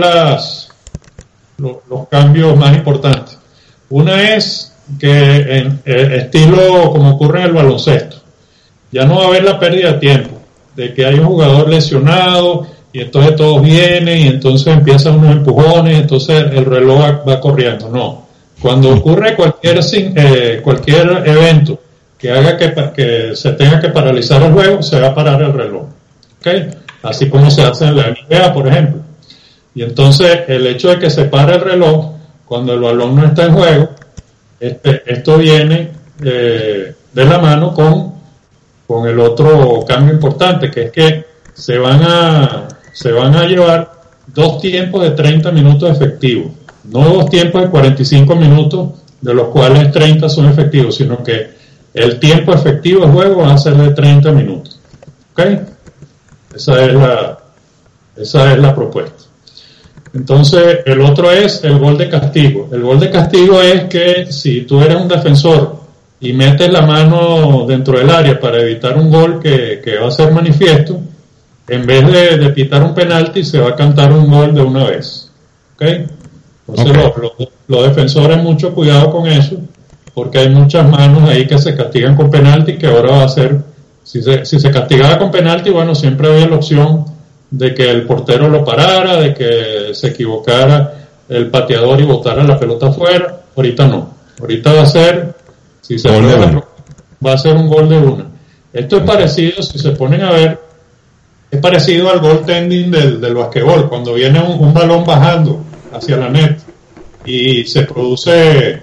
los cambios más importantes? Una es que en estilo como ocurre en el baloncesto, ya no va a haber la pérdida de tiempo, de que hay un jugador lesionado y entonces todos vienen y entonces empiezan unos empujones, entonces el reloj va corriendo. No, cuando ocurre cualquier evento que haga que se tenga que paralizar el juego, se va a parar el reloj. ¿Okay? Así como se hace en la NBA, por ejemplo. Y entonces el hecho de que se pare el reloj cuando el balón no está en juego, esto viene de la mano con el otro cambio importante, que es que se van a llevar 2 tiempos de 30 minutos efectivos, no 2 tiempos de 45 minutos, de los cuales 30 son efectivos, sino que el tiempo efectivo de juego va a ser de 30 minutos. ¿Ok? Esa es la propuesta. Entonces, el otro es el gol de castigo. El gol de castigo es que si tú eres un defensor y metes la mano dentro del área para evitar un gol que va a ser manifiesto, en vez de pitar un penalti, se va a cantar un gol de una vez. ¿Ok? Entonces, los defensores, mucho cuidado con eso, porque hay muchas manos ahí que se castigan con penalti, que ahora va a ser, si se castigaba con penalti, bueno, siempre había la opción de que el portero lo parara, de que se equivocara el pateador y botara la pelota afuera. Ahorita no. Ahorita va a ser, si se aprueba, va a ser un gol de una. Esto es parecido, si se ponen a ver, es parecido al goaltending del basquetbol, cuando viene un balón bajando hacia la net y se produce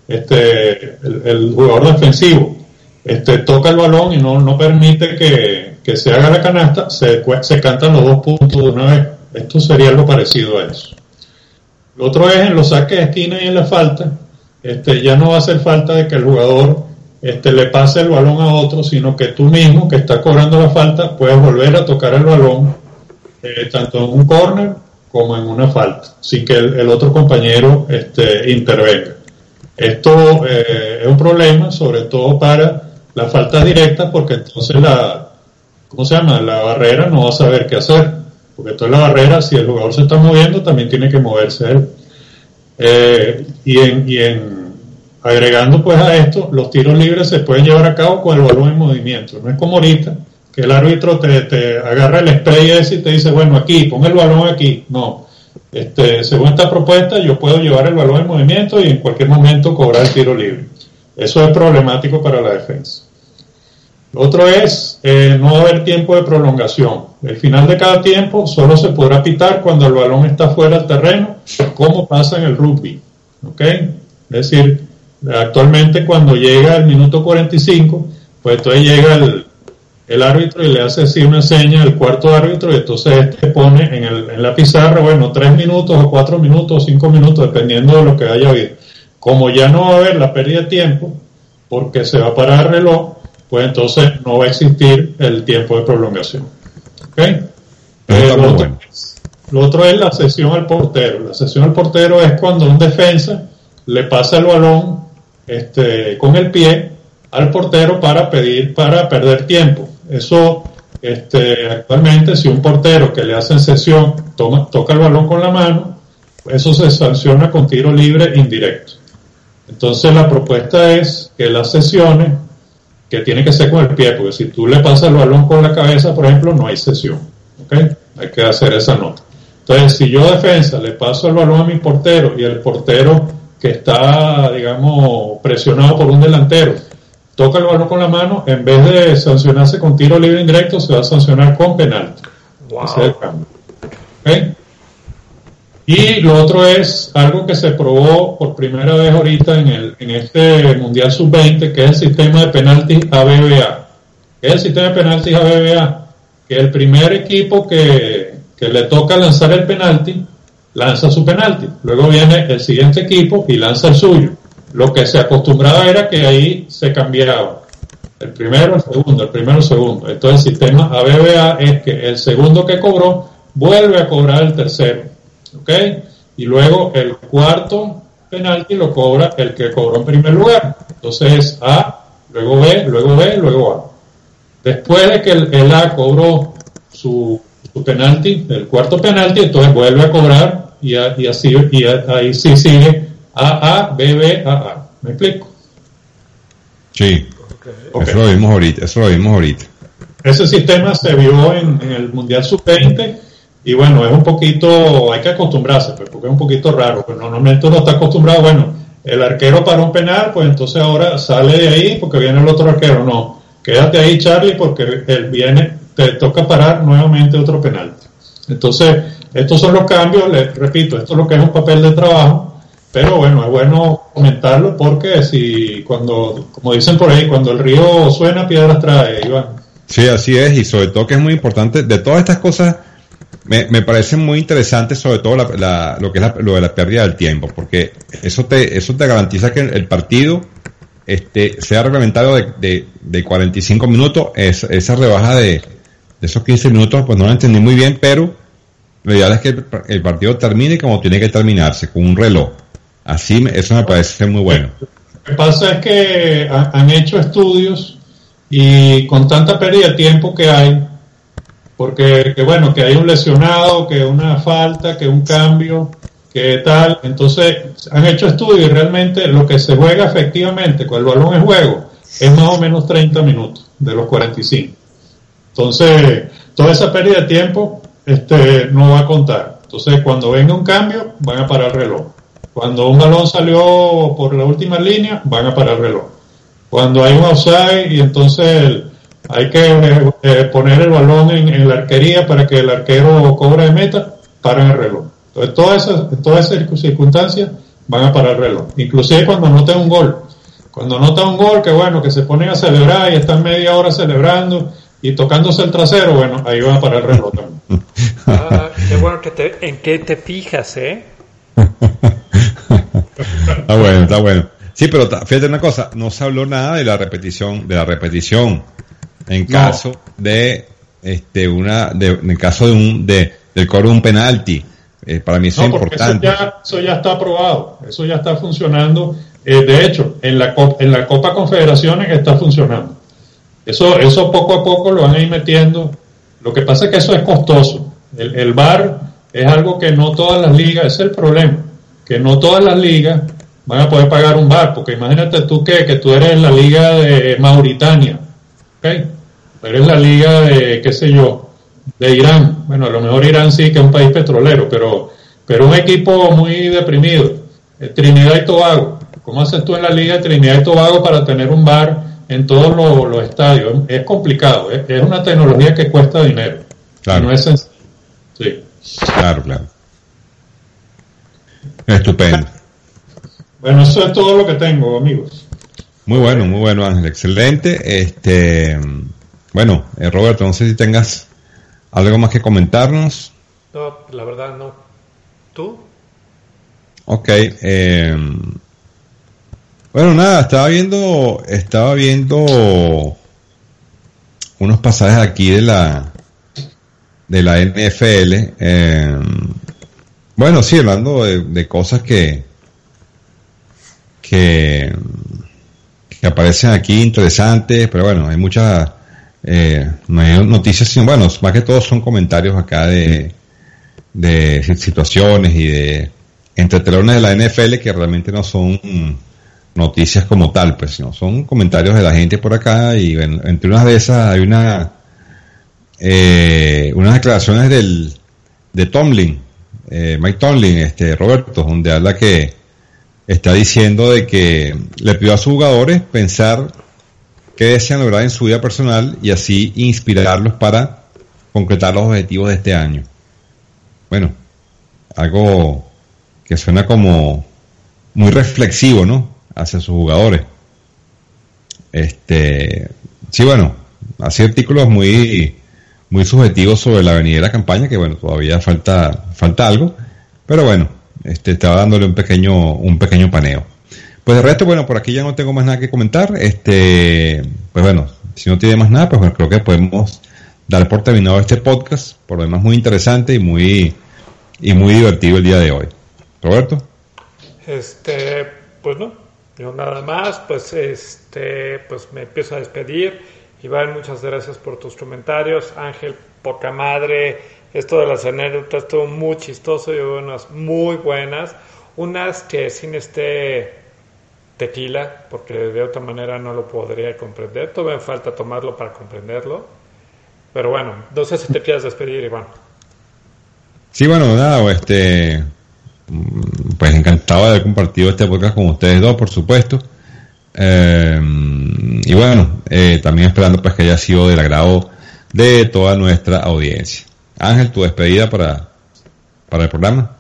el jugador defensivo toca el balón y no permite que se haga la canasta, se cantan los 2 puntos de una vez. Esto sería algo parecido a eso. Lo otro es en los saques de esquina y en la falta, ya no va a hacer falta de que el jugador le pase el balón a otro, sino que tú mismo, que estás cobrando la falta, puedes volver a tocar el balón, tanto en un córner como en una falta, sin que el otro compañero intervenga. Esto es un problema, sobre todo para las faltas directas, porque entonces la barrera no va a saber qué hacer, porque entonces la barrera, si el jugador se está moviendo, también tiene que moverse él. Agregando pues a esto, los tiros libres se pueden llevar a cabo con el balón en movimiento. No es como ahorita, que el árbitro te agarra el spray ese y te dice, bueno, aquí, pon el balón aquí. No. Según esta propuesta, yo puedo llevar el balón en movimiento y en cualquier momento cobrar el tiro libre. Eso es problemático para la defensa. Lo otro es no haber tiempo de prolongación. El final de cada tiempo solo se podrá pitar cuando el balón está fuera del terreno, como pasa en el rugby. ¿Ok? Es decir, actualmente cuando llega el minuto 45, pues entonces llega el árbitro y le hace así una seña al cuarto árbitro y entonces pone en la pizarra, 3 minutos o 4 minutos o 5 minutos, dependiendo de lo que haya habido. Como ya no va a haber la pérdida de tiempo, porque se va a parar el reloj, pues entonces no va a existir el tiempo de prolongación. ¿Okay? Lo otro es la cesión al portero. La cesión al portero es cuando un defensa le pasa el balón con el pie al portero para perder tiempo. Eso actualmente, si un portero que le hacen cesión toca el balón con la mano, eso se sanciona con tiro libre indirecto. Entonces la propuesta es que las cesiones, que tiene que ser con el pie, porque si tú le pasas el balón con la cabeza, por ejemplo, no hay cesión. ¿Okay? Hay que hacer esa nota. Entonces, si yo defensa le paso el balón a mi portero y el portero que está, digamos, presionado por un delantero, toca el balón con la mano, en vez de sancionarse con tiro libre indirecto, se va a sancionar con penalti. Wow. Ese es el cambio. ¿Okay? Y lo otro es algo que se probó por primera vez ahorita en este Mundial Sub-20, que es el sistema de penaltis ABBA. ¿Qué es el sistema de penaltis ABBA? Que el primer equipo que le toca lanzar el penalti, lanza su penalti. Luego viene el siguiente equipo y lanza el suyo. Lo que se acostumbraba era que ahí se cambiaba. El primero, el segundo, el primero, el segundo. Entonces el sistema ABBA es que el segundo que cobró vuelve a cobrar el tercero. ¿Ok? Y luego el cuarto penalti lo cobra el que cobró en primer lugar. Entonces es A, luego B, luego B, luego A. Después de que el A cobró su penalti, el cuarto penalti, entonces vuelve a cobrar y ahí sí sigue A, B, B, A. ¿Me explico? Sí. Okay. Eso lo vimos ahorita. Ese sistema se vio en el Mundial Sub-20 y bueno, es un poquito, hay que acostumbrarse, pues, porque es un poquito raro, pues normalmente uno está acostumbrado, el arquero para un penal, pues entonces ahora sale de ahí porque viene el otro arquero. No, quédate ahí, Charlie, porque él viene, te toca parar nuevamente otro penalti. Entonces, estos son los cambios, les repito, esto es lo que es un papel de trabajo, pero bueno, es bueno comentarlo porque como dicen por ahí, cuando el río suena, piedras trae, Iván. Sí, así es, y sobre todo que es muy importante, de todas estas cosas, me parece muy interesante, sobre todo lo de la pérdida del tiempo, porque eso te garantiza que el partido sea reglamentado de 45 minutos. Esa rebaja de esos 15 minutos, pues no la entendí muy bien, pero la idea es que el partido termine como tiene que terminarse, con un reloj. Así, eso me parece muy bueno. Lo que pasa es que han hecho estudios y con tanta pérdida de tiempo que hay, porque que hay un lesionado, que una falta, que un cambio, que tal, entonces han hecho estudios y realmente lo que se juega efectivamente con el balón en juego es más o menos 30 minutos de los 45. Entonces, toda esa pérdida de tiempo no va a contar. Entonces, cuando venga un cambio, van a parar el reloj. Cuando un balón salió por la última línea, van a parar el reloj. Cuando hay un offside y entonces hay que poner el balón en la arquería para que el arquero cobre de meta, paran el reloj. Entonces todas esas circunstancias van a parar el reloj. Inclusive cuando anota un gol. Cuando anota un gol, que bueno, que se ponen a celebrar y están media hora celebrando y tocándose el trasero, bueno, ahí va a parar el reloj también. Qué bueno en qué te fijas, Está bueno. Sí, pero fíjate una cosa, no se habló nada de la repetición, en caso de en caso del cobro de un penalti. Para mí eso es importante. Eso ya está aprobado, eso ya está funcionando. De hecho, en la Copa Confederaciones está funcionando. Eso poco a poco lo van a ir metiendo. Lo que pasa es que eso es costoso. El VAR es algo que no todas las ligas, ese es el problema, que no todas las ligas van a poder pagar un VAR, porque imagínate tú que tú eres la liga de Mauritania, ¿okay? Eres la liga de, qué sé yo, de Irán. Bueno, a lo mejor Irán sí que es un país petrolero, pero un equipo muy deprimido. Trinidad y Tobago. ¿Cómo haces tú en la liga de Trinidad y Tobago para tener un VAR en todos los estadios? Es complicado, es una tecnología que cuesta dinero. Claro. No es sencillo. Sí. Claro. Estupendo. Bueno, eso es todo lo que tengo, amigos. Muy bueno, Ángel, excelente. Bueno, Roberto, no sé si tengas algo más que comentarnos. No, la verdad no. ¿Tú? Ok. Bueno, nada, estaba viendo unos pasajes aquí de la NFL. Bueno, sí, hablando de cosas que aparecen aquí interesantes, pero bueno, hay muchas no hay noticias, sino bueno, más que todo son comentarios acá de situaciones y de entretelones de la NFL que realmente no son noticias como tal, pues, sino son comentarios de la gente por acá. Y bueno, entre unas de esas hay unas declaraciones de Tomlin, Mike Tomlin, Roberto, donde habla que está diciendo de que le pidió a sus jugadores pensar qué desean lograr en su vida personal y así inspirarlos para concretar los objetivos de este año. Bueno, algo que suena como muy reflexivo, ¿no? Hacia sus jugadores. Sí, bueno, hace artículos muy subjetivos sobre la venidera campaña, que bueno, todavía falta algo, pero bueno, estaba dándole un pequeño paneo. Pues de resto, bueno, por aquí ya no tengo más nada que comentar. Pues bueno, si no tiene más nada, pues bueno, creo que podemos dar por terminado este podcast, por lo demás muy interesante y muy divertido el día de hoy. Roberto. Pues no, yo nada más, pues me empiezo a despedir. Iván, muchas gracias por tus comentarios. Ángel, poca madre. Esto de las anécdotas estuvo muy chistoso y unas muy buenas. Unas que sin tequila, porque de otra manera no lo podría comprender. Todavía me falta tomarlo para comprenderlo. Pero bueno, no sé si te quieres despedir, Iván. Sí, bueno, nada, pues encantado de haber compartido este podcast con ustedes dos, por supuesto. Y bueno, también esperando pues que haya sido del agrado de toda nuestra audiencia. Ángel, tu despedida para el programa.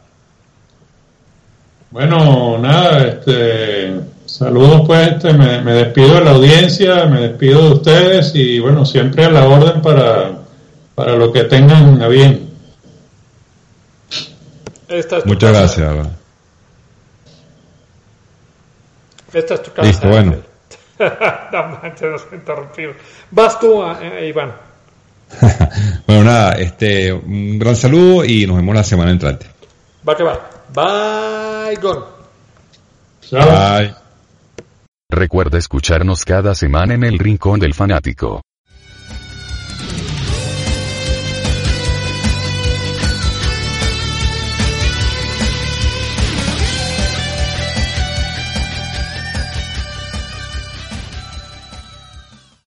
Bueno, nada, saludos pues, me despido de la audiencia, me despido de ustedes y bueno, siempre a la orden para lo que tengan a bien. Muchas gracias. Esta es tu casa. Listo, bueno. No manches, nos he interrumpido. Vas tú, Iván. Bueno, nada, un gran saludo y nos vemos la semana entrante. Va que va. Bye, gone. Bye. Recuerda escucharnos cada semana en El Rincón del Fanático.